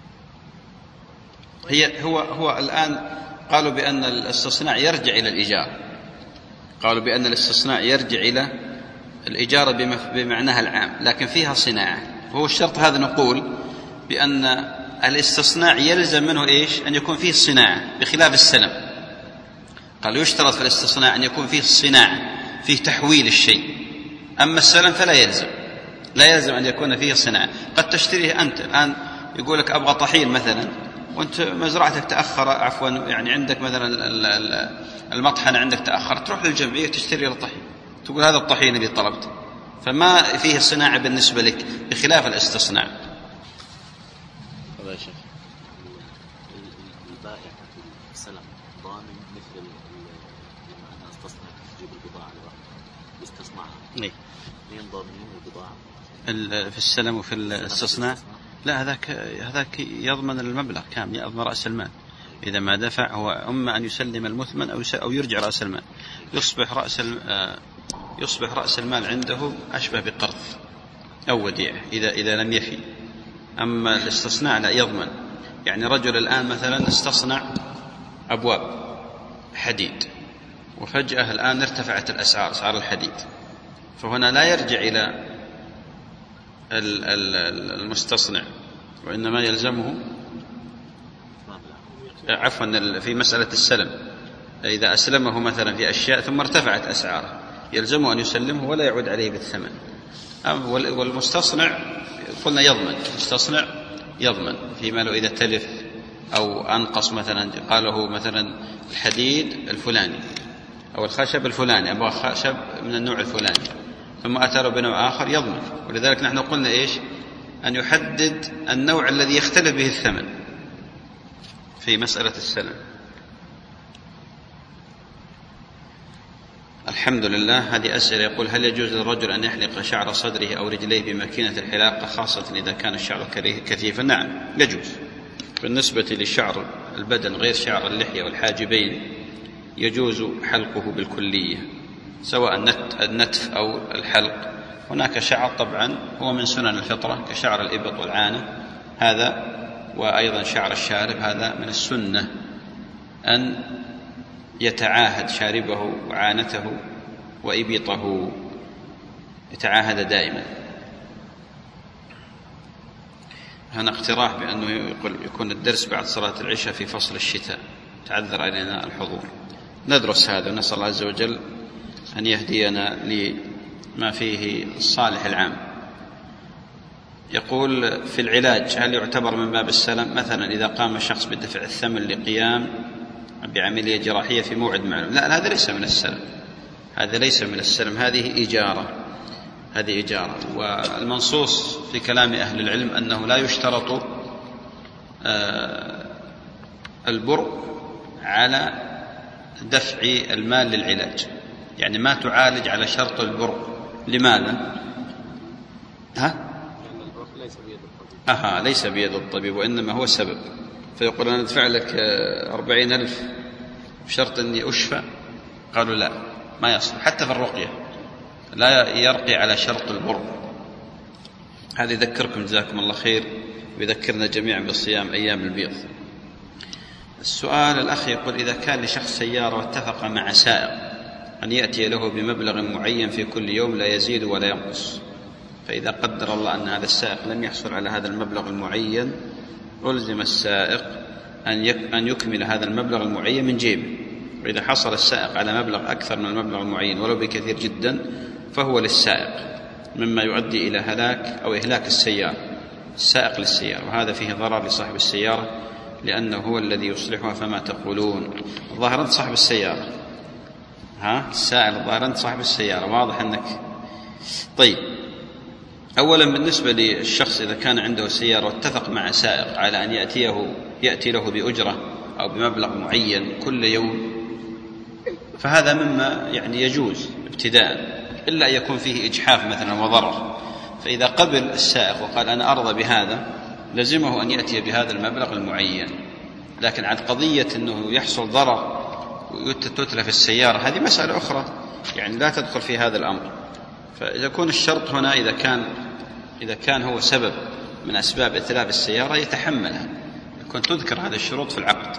هذه؟ هي هو هو الآن قالوا بأن الاستصناع يرجع إلى الإيجار، قالوا بأن الاستصناع يرجع إلى الإجارة بمعناها العام، لكن فيها صناعة. وهو الشرط هذا نقول بأن الاستصناع يلزم منه إيش؟ أن يكون فيه الصناعة، بخلاف السلم. قالوا يشترط في الاستصناع أن يكون فيه الصناعة، فيه تحويل الشيء. أما السلم فلا يلزم، لا يلزم أن يكون فيه صناعة. قد تشتريه أنت الآن، يقول لك أبغى طحين مثلا، وأنت مزرعتك تأخر، عفوا يعني عندك مثلا المطحنة عندك تأخر، تروح للجمعية تشتري الطحين، تقول هذا الطحين اللي طلبت، فما فيه صناعة بالنسبة لك بخلاف الاستصناع. هذا يا شيخ البائع في السلم ضامن مثل لما أنا استصنع تجيب البضاعة يستصنعها إيه؟ مين ضامنين البضاعة في السلم وفي الاستصناع؟ لا، هذاك هذاك يضمن المبلغ كامل، يضمن رأس المال. إذا ما دفع هو إما أن يسلم المثمن أو أو يرجع رأس المال، يصبح رأس يصبح رأس المال عنده أشبه بقرض أو وديعة إذا إذا لم يفي. أما الاستصناع لا يضمن. يعني رجل الآن مثلا استصنع أبواب حديد وفجأة الآن ارتفعت الأسعار، أسعار الحديد، فهنا لا يرجع إلى المستصنع، وإنما يلزمه عفوا في مسألة السلم، إذا أسلمه مثلا في أشياء ثم ارتفعت أسعاره يلزمه أن يسلمه ولا يعود عليه بالثمن. والمستصنع قلنا يضمن، المستصنع يضمن فيما لو إذا تلف أو أنقص، مثلا قال له مثلا الحديد الفلاني أو الخشب الفلاني أبغى خشب من النوع الفلاني ثم أتى له بنوع آخر يضمن. ولذلك نحن قلنا إيش؟ أن يحدد النوع الذي يختلف به الثمن في مسألة السلم. الحمد لله. هذه أسئلة. يقول: هل يجوز للرجل أن يحلق شعر صدره أو رجليه بماكينة الحلاقة خاصة إذا كان الشعر كثيفا؟ نعم يجوز. بالنسبة لشعر البدن غير شعر اللحية والحاجبين يجوز حلقه بالكلية، سواء النتف أو الحلق. هناك شعر طبعا هو من سنن الفطرة كشعر الإبط والعانة، هذا وأيضا شعر الشارب هذا من السنة أن يتعاهد شاربه وعانته وإبطه، يتعاهد دائما. هنا اقتراح بأنه يكون الدرس بعد صلاة العشاء في فصل الشتاء، تعذر علينا الحضور، ندرس هذا ونسأل الله عز وجل أن يهدينا لما فيه الصالح العام. يقول: في العلاج هل يعتبر من باب السلم؟ مثلا إذا قام الشخص بدفع الثمن لقيام بعملية جراحية في موعد معلوم، لا، هذا ليس من السلم، هذا ليس من السلم، هذه إجارة، هذه إجارة. والمنصوص في كلام أهل العلم أنه لا يشترط البرء على دفع المال للعلاج، يعني ما تعالج على شرط البرء. لماذا؟ ها؟ أها ليس بيد الطبيب، وإنما هو سبب. فيقول: أنا أدفع لك أربعين ألف بشرط أني أشفى، قالوا لا، ما يصل. حتى في الرقية لا يرقي على شرط البر. هذا يذكركم جزاكم الله خير ويذكرنا جميعا بصيام أيام البيض. السؤال الأخ يقول: إذا كان لشخص سيارة واتفق مع سائق أن يأتي له بمبلغ معين في كل يوم لا يزيد ولا ينقص، فإذا قدر الله أن هذا السائق لم يحصل على هذا المبلغ المعين ألزم السائق أن يكمل هذا المبلغ المعين من جيبه. وإذا حصل السائق على مبلغ أكثر من المبلغ المعين ولو بكثير جدا فهو للسائق، مما يؤدي إلى هلاك أو إهلاك السيارة، السائق للسيارة، وهذا فيه ضرر لصاحب السيارة لأنه هو الذي يصلحها. فما تقولون؟ الظاهر أنت صاحب السيارة، ها السائل، الظاهر أنت صاحب السيارة، واضح أنك. طيب، أولا بالنسبة للشخص إذا كان عنده سيارة واتفق مع سائق على أن يأتيه يأتي له بأجرة أو بمبلغ معين كل يوم، فهذا مما يعني يجوز ابتداء، إلا أن يكون فيه إجحاف مثلا وضرر. فإذا قبل السائق وقال أنا أرضى بهذا لزمه أن يأتي بهذا المبلغ المعين. لكن عن قضية أنه يحصل ضرر وتتلف السيارة هذه مسألة أخرى، يعني لا تدخل في هذا الأمر. فإذا يكون الشرط هنا إذا كان إذا كان هو سبب من أسباب إتلاف السيارة يتحملها، يكون تذكر هذه الشروط في العقد.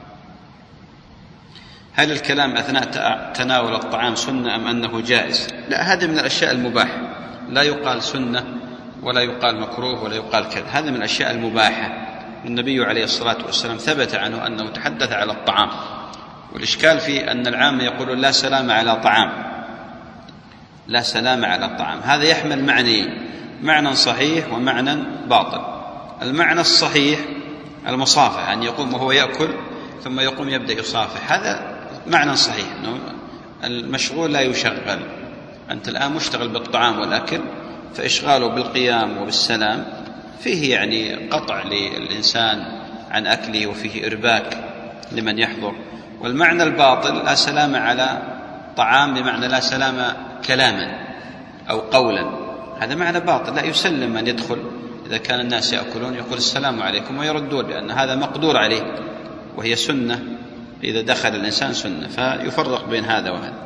هل الكلام أثناء تناول الطعام سنة أم أنه جائز؟ لا، هذه من الأشياء المباحة، لا يقال سنة ولا يقال مكروه ولا يقال كذا، هذا من الأشياء المباحة. النبي عليه الصلاة والسلام ثبت عنه أنه تحدث على الطعام، والإشكال في أن العام يقولون لا سلام على طعام، لا سلام على الطعام. هذا يحمل معنيين، معنى صحيح ومعنى باطل. المعنى الصحيح المصافحة، أن يقوم وهو يأكل ثم يقوم يبدأ يصافح، هذا معنى صحيح، أنه المشغول لا يشغل، أنت الآن مشتغل بالطعام والأكل، فإشغاله بالقيام وبالسلام فيه يعني قطع للإنسان عن أكله، وفيه إرباك لمن يحضر. والمعنى الباطل لا سلام على طعام بمعنى لا سلام كلاما أو قولا، هذا معنى باطل، لا يسلم من يدخل. إذا كان الناس يأكلون يقول السلام عليكم ويردون، لأن هذا مقدور عليه وهي سنة، إذا دخل الإنسان سنة، فيفرق بين هذا وهذا.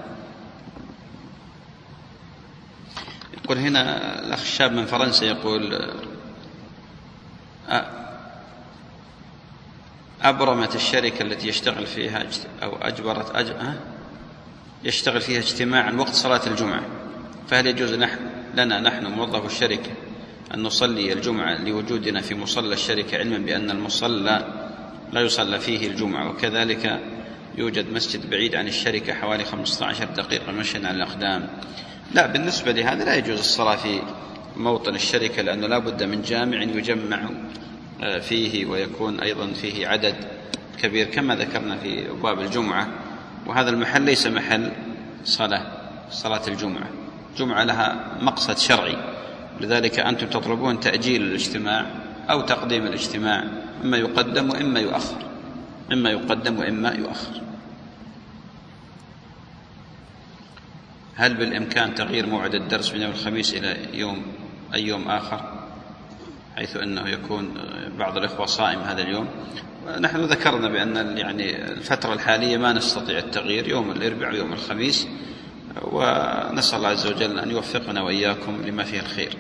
يقول هنا الأخ الشاب من فرنسا يقول أبرمت الشركة التي يشتغل فيها أو أجبرت أج... يشتغل فيها اجتماعا وقت صلاة الجمعة، فهل يجوز نحن لنا نحن موظف الشركة أن نصلي الجمعة لوجودنا في مصلى الشركة، علما بأن المصلى لا يصلى فيه الجمعة، وكذلك يوجد مسجد بعيد عن الشركة حوالي خمسة عشر دقيقة مشي على الأقدام؟ لا، بالنسبة لهذا لا يجوز الصلاة في موطن الشركة، لأنه لا بد من جامع يجمع فيه ويكون أيضا فيه عدد كبير كما ذكرنا في أبواب الجمعة، وهذا المحل ليس محل صلاة صلاة الجمعة. الجمعة لها مقصد شرعي، لذلك أنتم تطلبون تأجيل الاجتماع أو تقديم الاجتماع، إما يقدم وإما يؤخر، إما يقدم وإما يؤخر. هل بالإمكان تغيير موعد الدرس من يوم الخميس إلى يوم أي يوم آخر، حيث أنه يكون بعض الإخوة صائم هذا اليوم؟ نحن ذكرنا بأن يعني الفترة الحالية ما نستطيع التغيير، يوم الأربعاء ويوم الخميس، ونسأل الله عز وجل أن يوفقنا وإياكم لما فيه الخير.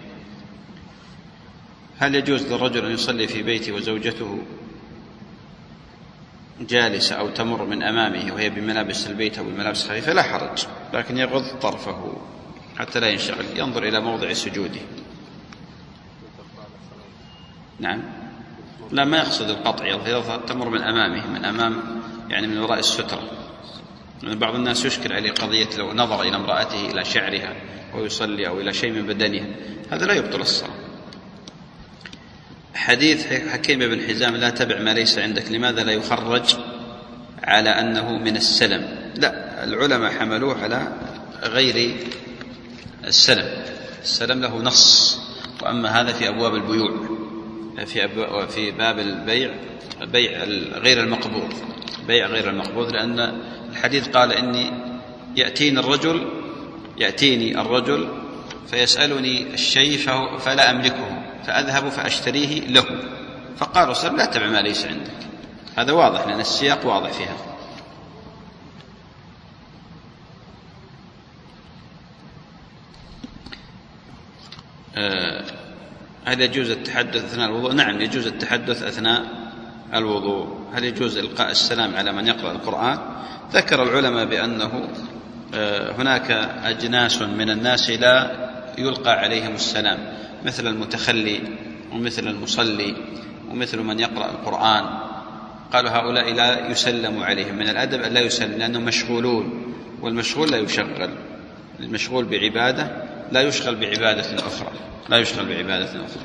هل يجوز للرجل أن يصلي في بيته وزوجته جالسة أو تمر من أمامه وهي بملابس البيت أو بملابس خفيفة؟ لا حرج، لكن يغض طرفه حتى لا ينشغل، ينظر إلى موضع سجوده. نعم، لا ما يقصد القطع، تمر من أمامه، من أمام يعني من وراء السترة. يعني بعض الناس يشكل عليه قضية لو نظر إلى امرأته إلى شعرها ويصلي أو إلى شيء من بدنها، هذا لا يبطل الصلاة. حديث حكيم بن حزام لا تبع ما ليس عندك، لماذا لا يخرج على أنه من السلم؟ لا، العلماء حملوه على غير السلم، السلم له نص، وأما هذا في أبواب البيوع، في, في باب البيع، بيع غير المقبوض، بيع غير المقبوض، لأن الحديث قال إني يأتيني الرجل يأتيني الرجل فيسألني الشيء فلا أملكه فأذهب فأشتريه له، فقال رسول لا تبع ما ليس عندك. هذا واضح لأن السياق واضح فيها. آه هل يجوز التحدث أثناء الوضوء؟ نعم، يجوز التحدث أثناء الوضوء. هل يجوز إلقاء السلام على من يقرأ القرآن؟ ذكر العلماء بأنه هناك أجناس من الناس لا يلقى عليهم السلام، مثل المتخلي ومثل المصلي ومثل من يقرأ القرآن، قالوا هؤلاء لا يسلم عليهم، من الأدب أن لا يسلم لأنهم مشغولون، والمشغول لا يشغل، المشغول بعبادة لا يشغل بعبادة أخرى، لا يشغل بعبادة أخرى.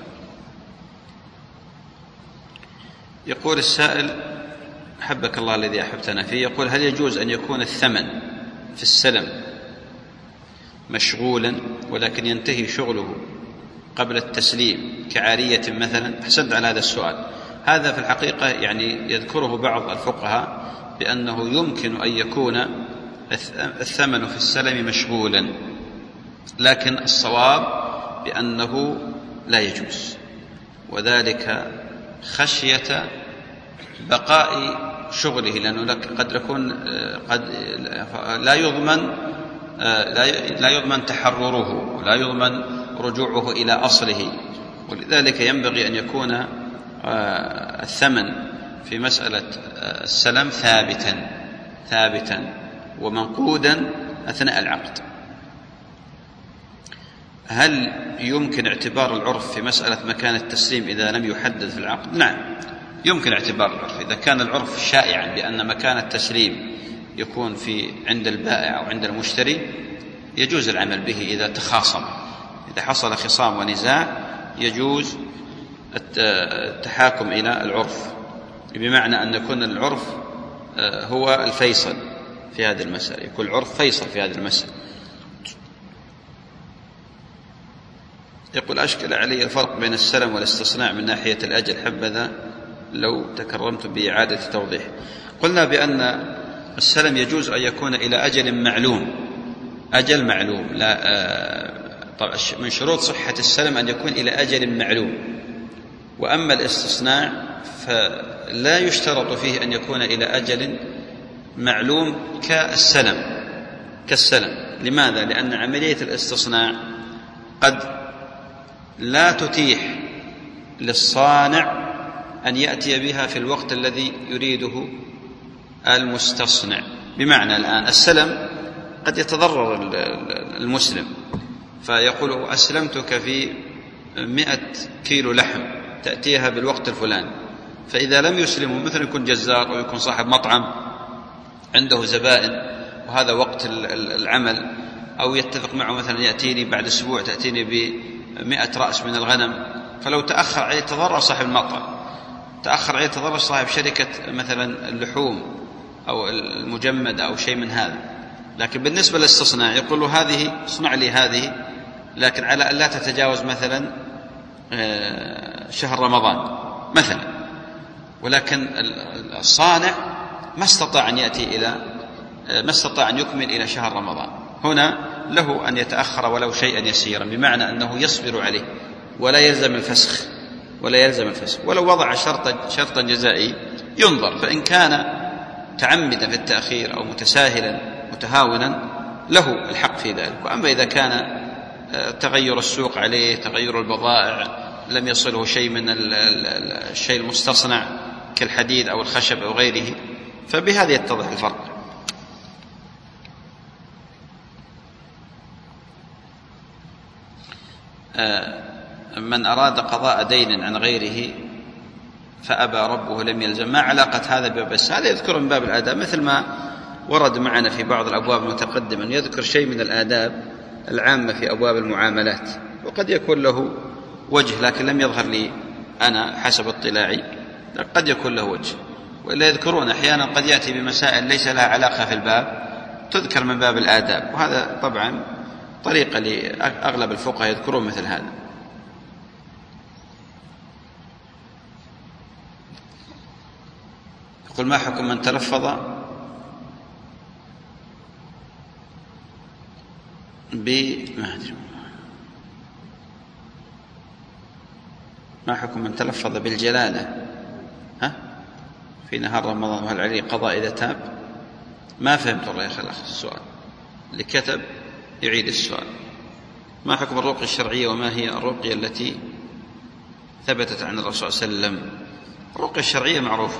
يقول السائل حبك الله الذي أحبتنا فيه، يقول هل يجوز أن يكون الثمن في السلم مشغولا ولكن ينتهي شغله قبل التسليم كعارية مثلا؟ أحسنت على هذا السؤال. هذا في الحقيقة يعني يذكره بعض الفقهاء بأنه يمكن أن يكون الثمن في السلم مشغولا، لكن الصواب بأنه لا يجوز، وذلك خشية بقاء شغله، لأنه قد يكون قد لا يضمن لا يضمن تحرره ولا يضمن رجوعه إلى أصله، ولذلك ينبغي أن يكون الثمن في مسألة السلم ثابتا ثابتا ومنقودا أثناء العقد. هل يمكن اعتبار العرف في مسألة مكان التسليم إذا لم يحدد في العقد؟ نعم، يمكن اعتبار العرف. إذا كان العرف شائعا بأن مكان التسليم يكون في عند البائع أو عند المشتري يجوز العمل به إذا تخاصم، إذا حصل خصام ونزاع يجوز التحاكم إلى العرف، بمعنى أن يكون العرف هو الفيصل في هذه المسألة، يكون العرف فيصل في هذه المسألة. يقول أشكل علي الفرق بين السلم والاستصناع من ناحية الأجل، حبذا لو تكرمت بإعادة توضيح. قلنا بأن السلم يجوز أن يكون إلى أجل معلوم، أجل معلوم، لا طبعا من شروط صحة السلم أن يكون إلى أجل معلوم. وأما الاستصناع فلا يشترط فيه أن يكون إلى أجل معلوم كالسلم كالسلم لماذا؟ لأن عملية الاستصناع قد لا تتيح للصانع أن يأتي بها في الوقت الذي يريده المستصنع. بمعنى الآن السلم قد يتضرر المسلم فيقول أسلمتك في مئة كيلو لحم تأتيها بالوقت الفلاني، فإذا لم يسلمه، مثلا يكون جزار أو يكون صاحب مطعم عنده زبائن وهذا وقت العمل، أو يتفق معه مثلا يأتيني بعد أسبوع تأتيني بمئة رأس من الغنم، فلو تأخر عليه تضرر صاحب المطعم، تأخر عليه تضرر صاحب شركة مثلا اللحوم أو المجمد أو شيء من هذا. لكن بالنسبة للاستصناع يقول له هذه اصنع لي هذه، لكن على أن لا تتجاوز مثلا شهر رمضان مثلا، ولكن الصانع ما استطاع أن يأتي إلى ما استطاع أن يكمل إلى شهر رمضان، هنا له أن يتأخر ولو شيئا يسيرا، بمعنى أنه يصبر عليه ولا يلزم الفسخ ولا يلزم الفسخ ولو وضع شرطا شرطا جزائي ينظر، فإن كان متعمدا في التأخير أو متساهلا متهاونا له الحق في ذلك. وأما إذا كان تغير السوق عليه، تغير البضائع، لم يصله شيء من الشيء المستصنع كالحديد أو الخشب أو غيره، فبهذا يتضح الفرق. من أراد قضاء دين عن غيره فأبى ربه لم يلزم، ما علاقة هذا بس هذا يذكر من باب الآداب، مثل ما ورد معنا في بعض الأبواب المتقدمة أن يذكر شيء من الآداب العامة في أبواب المعاملات، وقد يكون له وجه لكن لم يظهر لي أنا حسب اطلاعي، قد يكون له وجه. وإلا يذكرون أحيانا قد يأتي بمسائل ليس لها علاقة في الباب تذكر من باب الآداب، وهذا طبعا طريقة لأغلب الفقهاء يذكرون مثل هذا. يقول ما حكم من تلفظ ب ما أدري ما حكم من تلفظ بالجلالة ها في نهار رمضان وهل عليه قضاء إذا تاب؟ ما فهمت والله يا أخي السؤال اللي كتب، يعيد السؤال. ما حكم الرقية الشرعية وما هي الرقية التي ثبتت عن الرسول صلى الله عليه وسلم؟ الرقية الشرعية معروفة،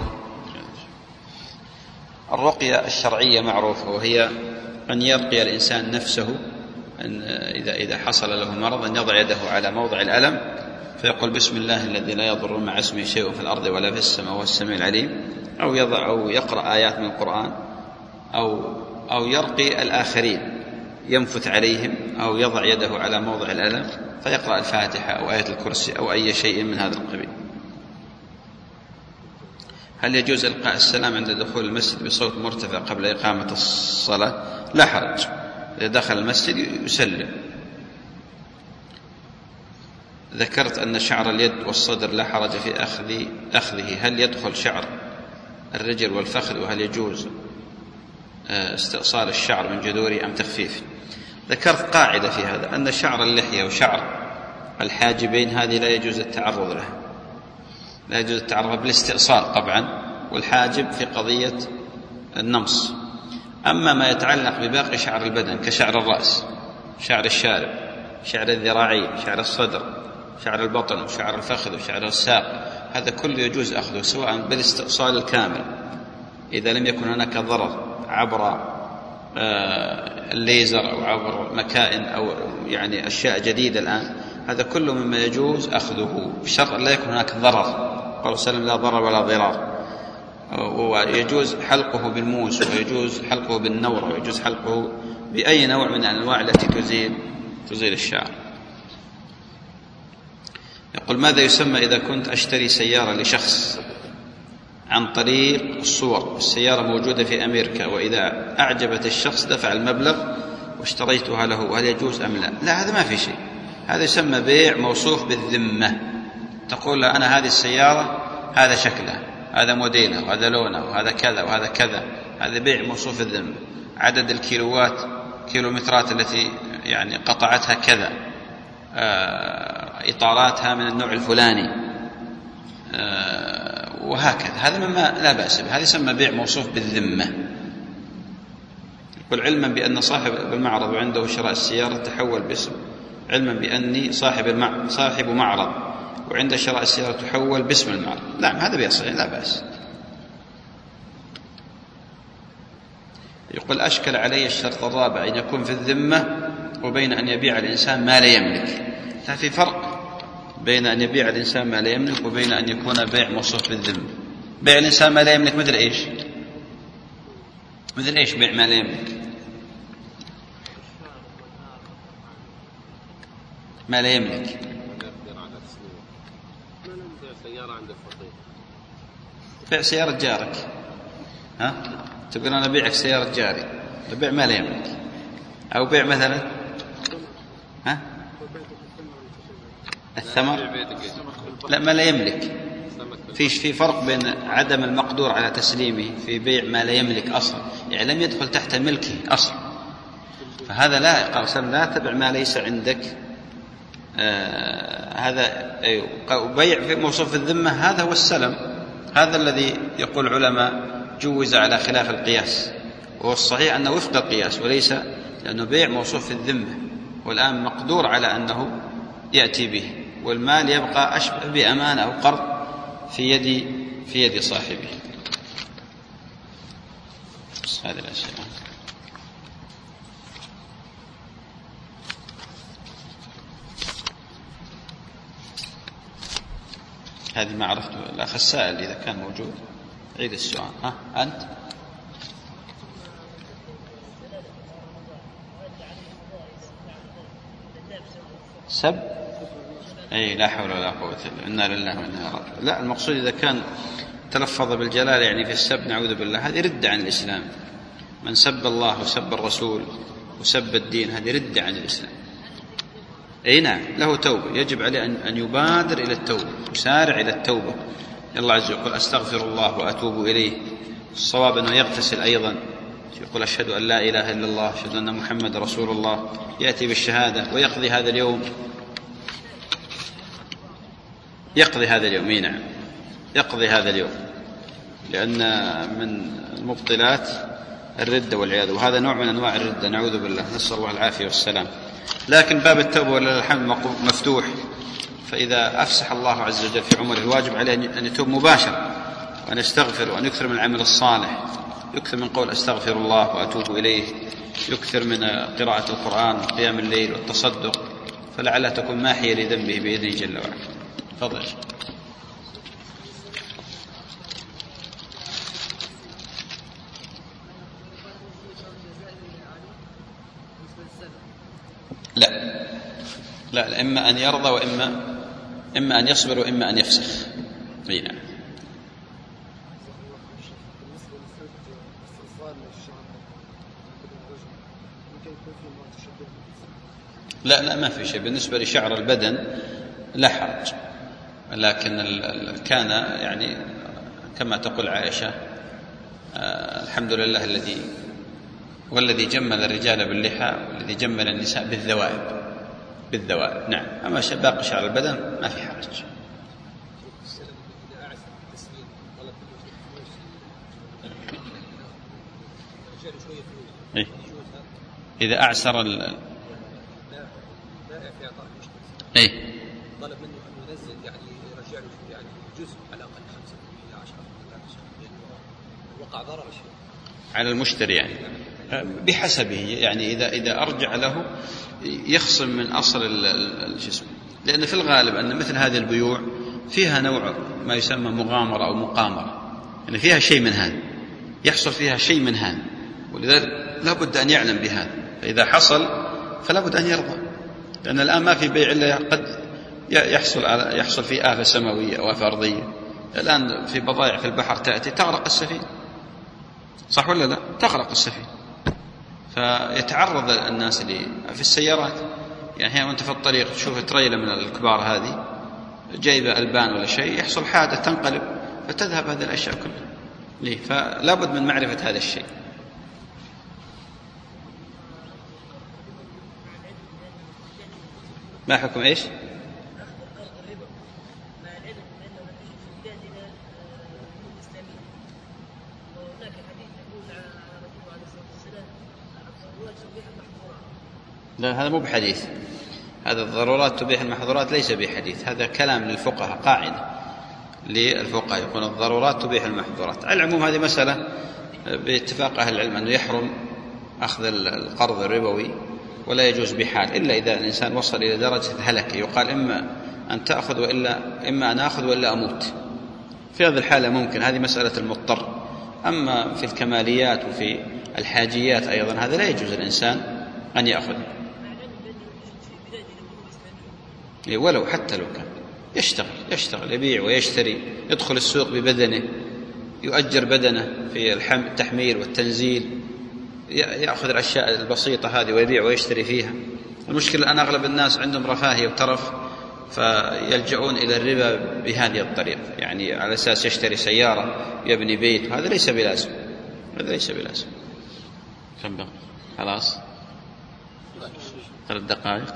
الرقية الشرعية معروفة، وهي أن يرقي الإنسان نفسه أن إذا إذا حصل له مرض أن يضع يده على موضع الألم فيقول بسم الله الذي لا يضر مع اسمه شيء في الأرض ولا في السماء وهو السميع العليم، أو يضع أو يقرأ آيات من القرآن، أو أو يرقي الآخرين ينفث عليهم، أو يضع يده على موضع الألم فيقرأ الفاتحة أو آية الكرسي أو أي شيء من هذا القبيل. هل يجوز إلقاء السلام عند دخول المسجد بصوت مرتفع قبل إقامة الصلاة؟ لا حرج، إذا دخل المسجد يسلم. ذكرت أن شعر اليد والصدر لا حرج في أخذ أخذه، هل يدخل شعر الرجل والفخذ؟ وهل يجوز استئصال الشعر من جذوره أم تخفيف؟ ذكرت قاعدة في هذا أن شعر اللحية وشعر الحاجبين هذه لا يجوز التعرض له، لا يجوز التعرض بالاستئصال طبعا، والحاجب في قضية النمص. أما ما يتعلق بباقي شعر البدن كشعر الرأس، شعر الشارب، شعر الذراعين، شعر الصدر، شعر البطن وشعر الفخذ وشعر الساق، هذا كله يجوز أخذه سواء بالاستئصال الكامل إذا لم يكن هناك ضرر عبر الليزر أو عبر مكائن أو يعني أشياء جديدة الآن، هذا كله مما يجوز أخذه بشرط لا يكون هناك ضرر، قال صلى الله عليه وسلم لا ضرر ولا ضرار. ويجوز حلقه بالموس، ويجوز حلقه بالنور، ويجوز حلقه بأي نوع من الأنواع التي تزيل تزيل الشعر. يقول ماذا يسمى إذا كنت أشتري سيارة لشخص عن طريق الصور، السيارة موجودة في أمريكا، وإذا أعجبت الشخص دفع المبلغ واشتريتها له، هل يجوز أم لا؟ لا، هذا ما في شيء، هذا يسمى بيع موصوف بالذمة. تقول له أنا هذه السيارة هذا شكلها، هذا موديلها، وهذا لونها، وهذا كذا وهذا كذا. هذا بيع موصوف بالذمة. عدد الكيلوات كيلومترات التي يعني قطعتها كذا، إطاراتها من النوع الفلاني، وهكذا. هذا مما لا بأس به، هذا يسمى بيع موصوف بالذمة. يقول علما بأن صاحب المعرض وعنده شراء السيارة تحول باسم، علما بأني صاحب المع... صاحب معرض وعند شراء السيارة تحول باسم المعرض. نعم هذا بيصح، لا بأس. يقول أشكل علي الشرط الرابع أن يكون في الذمة وبين أن يبيع الإنسان ما لا يملك. ففي فرق بين أن يبيع الإنسان ما لا يملك وبين أن يكون بيع موصوف بالذمة. بيع الإنسان ما لا يملك مثل إيش؟ مثل إيش بيع ما لا يملك؟ ما لا يملك بيع سيارة جارك. ها؟ تقول أنا بيعك سيارة جاري، بيع ما لا يملك. أو بيع مثلا ها؟ الثمر، لا ما لا يملك. فيش في فرق بين عدم المقدور على تسليمه في بيع ما لا يملك أصلا، يعني لم يدخل تحت ملكه أصلا، فهذا لا قال لا تبع ما ليس عندك. آه هذا أيوه. بيع في موصوف الذمة هذا هو السلم، هذا الذي يقول العلماء جوز على خلاف القياس، وهو الصحيح أنه وفق القياس وليس، لأنه بيع موصوف في الذمة والآن مقدور على أنه يأتي به، والمال يبقى أشبه بأمانة أو قرض في يد في يد صاحبه. بس هذه الأشياء. هذه ما عرفت. الأخ السائل إذا كان موجود عيد السؤال. ها أنت سب؟ أي لا حول ولا قوة إلا بالله، إنا لله وإنا إليه راجعون. لا، المقصود إذا كان تلفظ بالجلال يعني في السب نعوذ بالله، هذه ردة عن الإسلام. من سب الله وسب الرسول وسب الدين هذه ردة عن الإسلام. أي نعم له توبة، يجب عليه أن يبادر إلى التوبة، يسارع إلى التوبة. الله عز وجل يقول أستغفر الله وأتوب إليه. الصواب أنه يغتسل أيضا، يقول أشهد أن لا إله إلا الله، أشهد أن محمد رسول الله، يأتي بالشهادة ويقضي هذا اليوم، يقضي هذا اليوم. إيه نعم يقضي هذا اليوم، لأن من المبطلات الردة والعياذ، وهذا نوع من أنواع الردة نعوذ بالله، نسأل الله العافية والسلام. لكن باب التوبة ولله الحمد مفتوح، فإذا أفسح الله عز وجل في عمره الواجب عليه أن يتوب مباشرة وأن يستغفر وأن يكثر من العمل الصالح، يكثر من قول أستغفر الله وأتوب إليه، يكثر من قراءة القرآن وقيام الليل والتصدق، فلعلها تكون ماحية لذنبه بإذنه جل وعلا. تفضل. لا لا إما أن يرضى وإما إما أن يصبر وإما أن يفسخ. أي نعم. لا لا ما في شيء بالنسبة لشعر البدن لا حرج، لكن كان يعني كما تقول عائشة آه الحمد لله الذي والذي جمل الرجال باللحى والذي جمل النساء بالذوائب بالذوائب. نعم. أما باقي شعر البدن ما في حرج. إيه؟ إذا أعسر ال إيه؟ طلب منه أن ينزل يعني يرجع له يعني جزء على الأقل خمسة إلى عشرة وقع ضرر شيء على المشتري يعني بحسبه، يعني إذا إذا أرجع له يخصم من أصل الجسم، لأن في الغالب أن مثل هذه البيوع فيها نوع ما يسمى مغامرة أو مقامرة، يعني فيها شيء من هذا، يحصل فيها شيء من هذا، ولذلك لا بد أن يعلم بهذا. فإذا حصل فلا بد أن يرضى، لأن الآن ما في بيع إلا قد يحصل على يحصل في آفة سماوية أو آفة أرضية. الآن في بضائع في البحر تأتي تغرق السفينة، صح ولا لا؟ تغرق السفينة، فيتعرض الناس في السيارات يعني هي وأنت في الطريق تشوف تريلة من الكبار هذه جايبة ألبان ولا شيء، يحصل حادث تنقلب فتذهب هذه الأشياء كلها. ليه؟ فلا بد من معرفة هذا الشيء. ما حكم إيش؟ لا، هذا مو بحديث. هذا الضرورات تبيح المحظورات ليس بحديث، هذا كلام للفقهاء، قاعدة للفقهاء يقول الضرورات تبيح المحظورات. على العموم هذه مسألة باتفاق أهل العلم أنه يحرم أخذ القرض الربوي ولا يجوز بحال، إلا إذا الإنسان وصل إلى درجة هلكة يقال إما أن تأخذ وإلا إما أن أخذ وإلا أموت، في هذه الحالة ممكن، هذه مسألة المضطر. أما في الكماليات وفي الحاجيات أيضا هذا لا يجوز الإنسان أن يأخذ، ولو حتى لو كان يشتغل يشتغل يبيع ويشتري، يدخل السوق ببدنه، يؤجر بدنه في التحميل والتنزيل، يأخذ الأشياء البسيطة هذه ويبيع ويشتري فيها. المشكلة أن أغلب الناس عندهم رفاهية وترف فيلجؤون إلى الربا بهذه الطريقة، يعني على أساس يشتري سيارة يبني بيت، وهذا ليس بلازم، هذا ليس بلازم. كم بقى؟ خلاص ثلاث دقائق.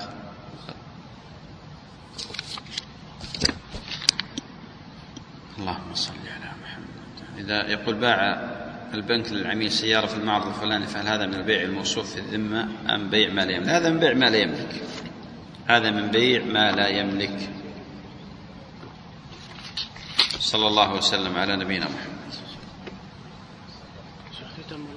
اللهم صل على محمد. إذا يقول باع البنك للعميل سيارة في المعرض الفلاني، فهل هذا من البيع الموصوف في الذمة أم بيع ما لا يملك؟ هذا من بيع ما لا يملك، هذا من بيع ما لا يملك. صلى الله وسلم على نبينا محمد.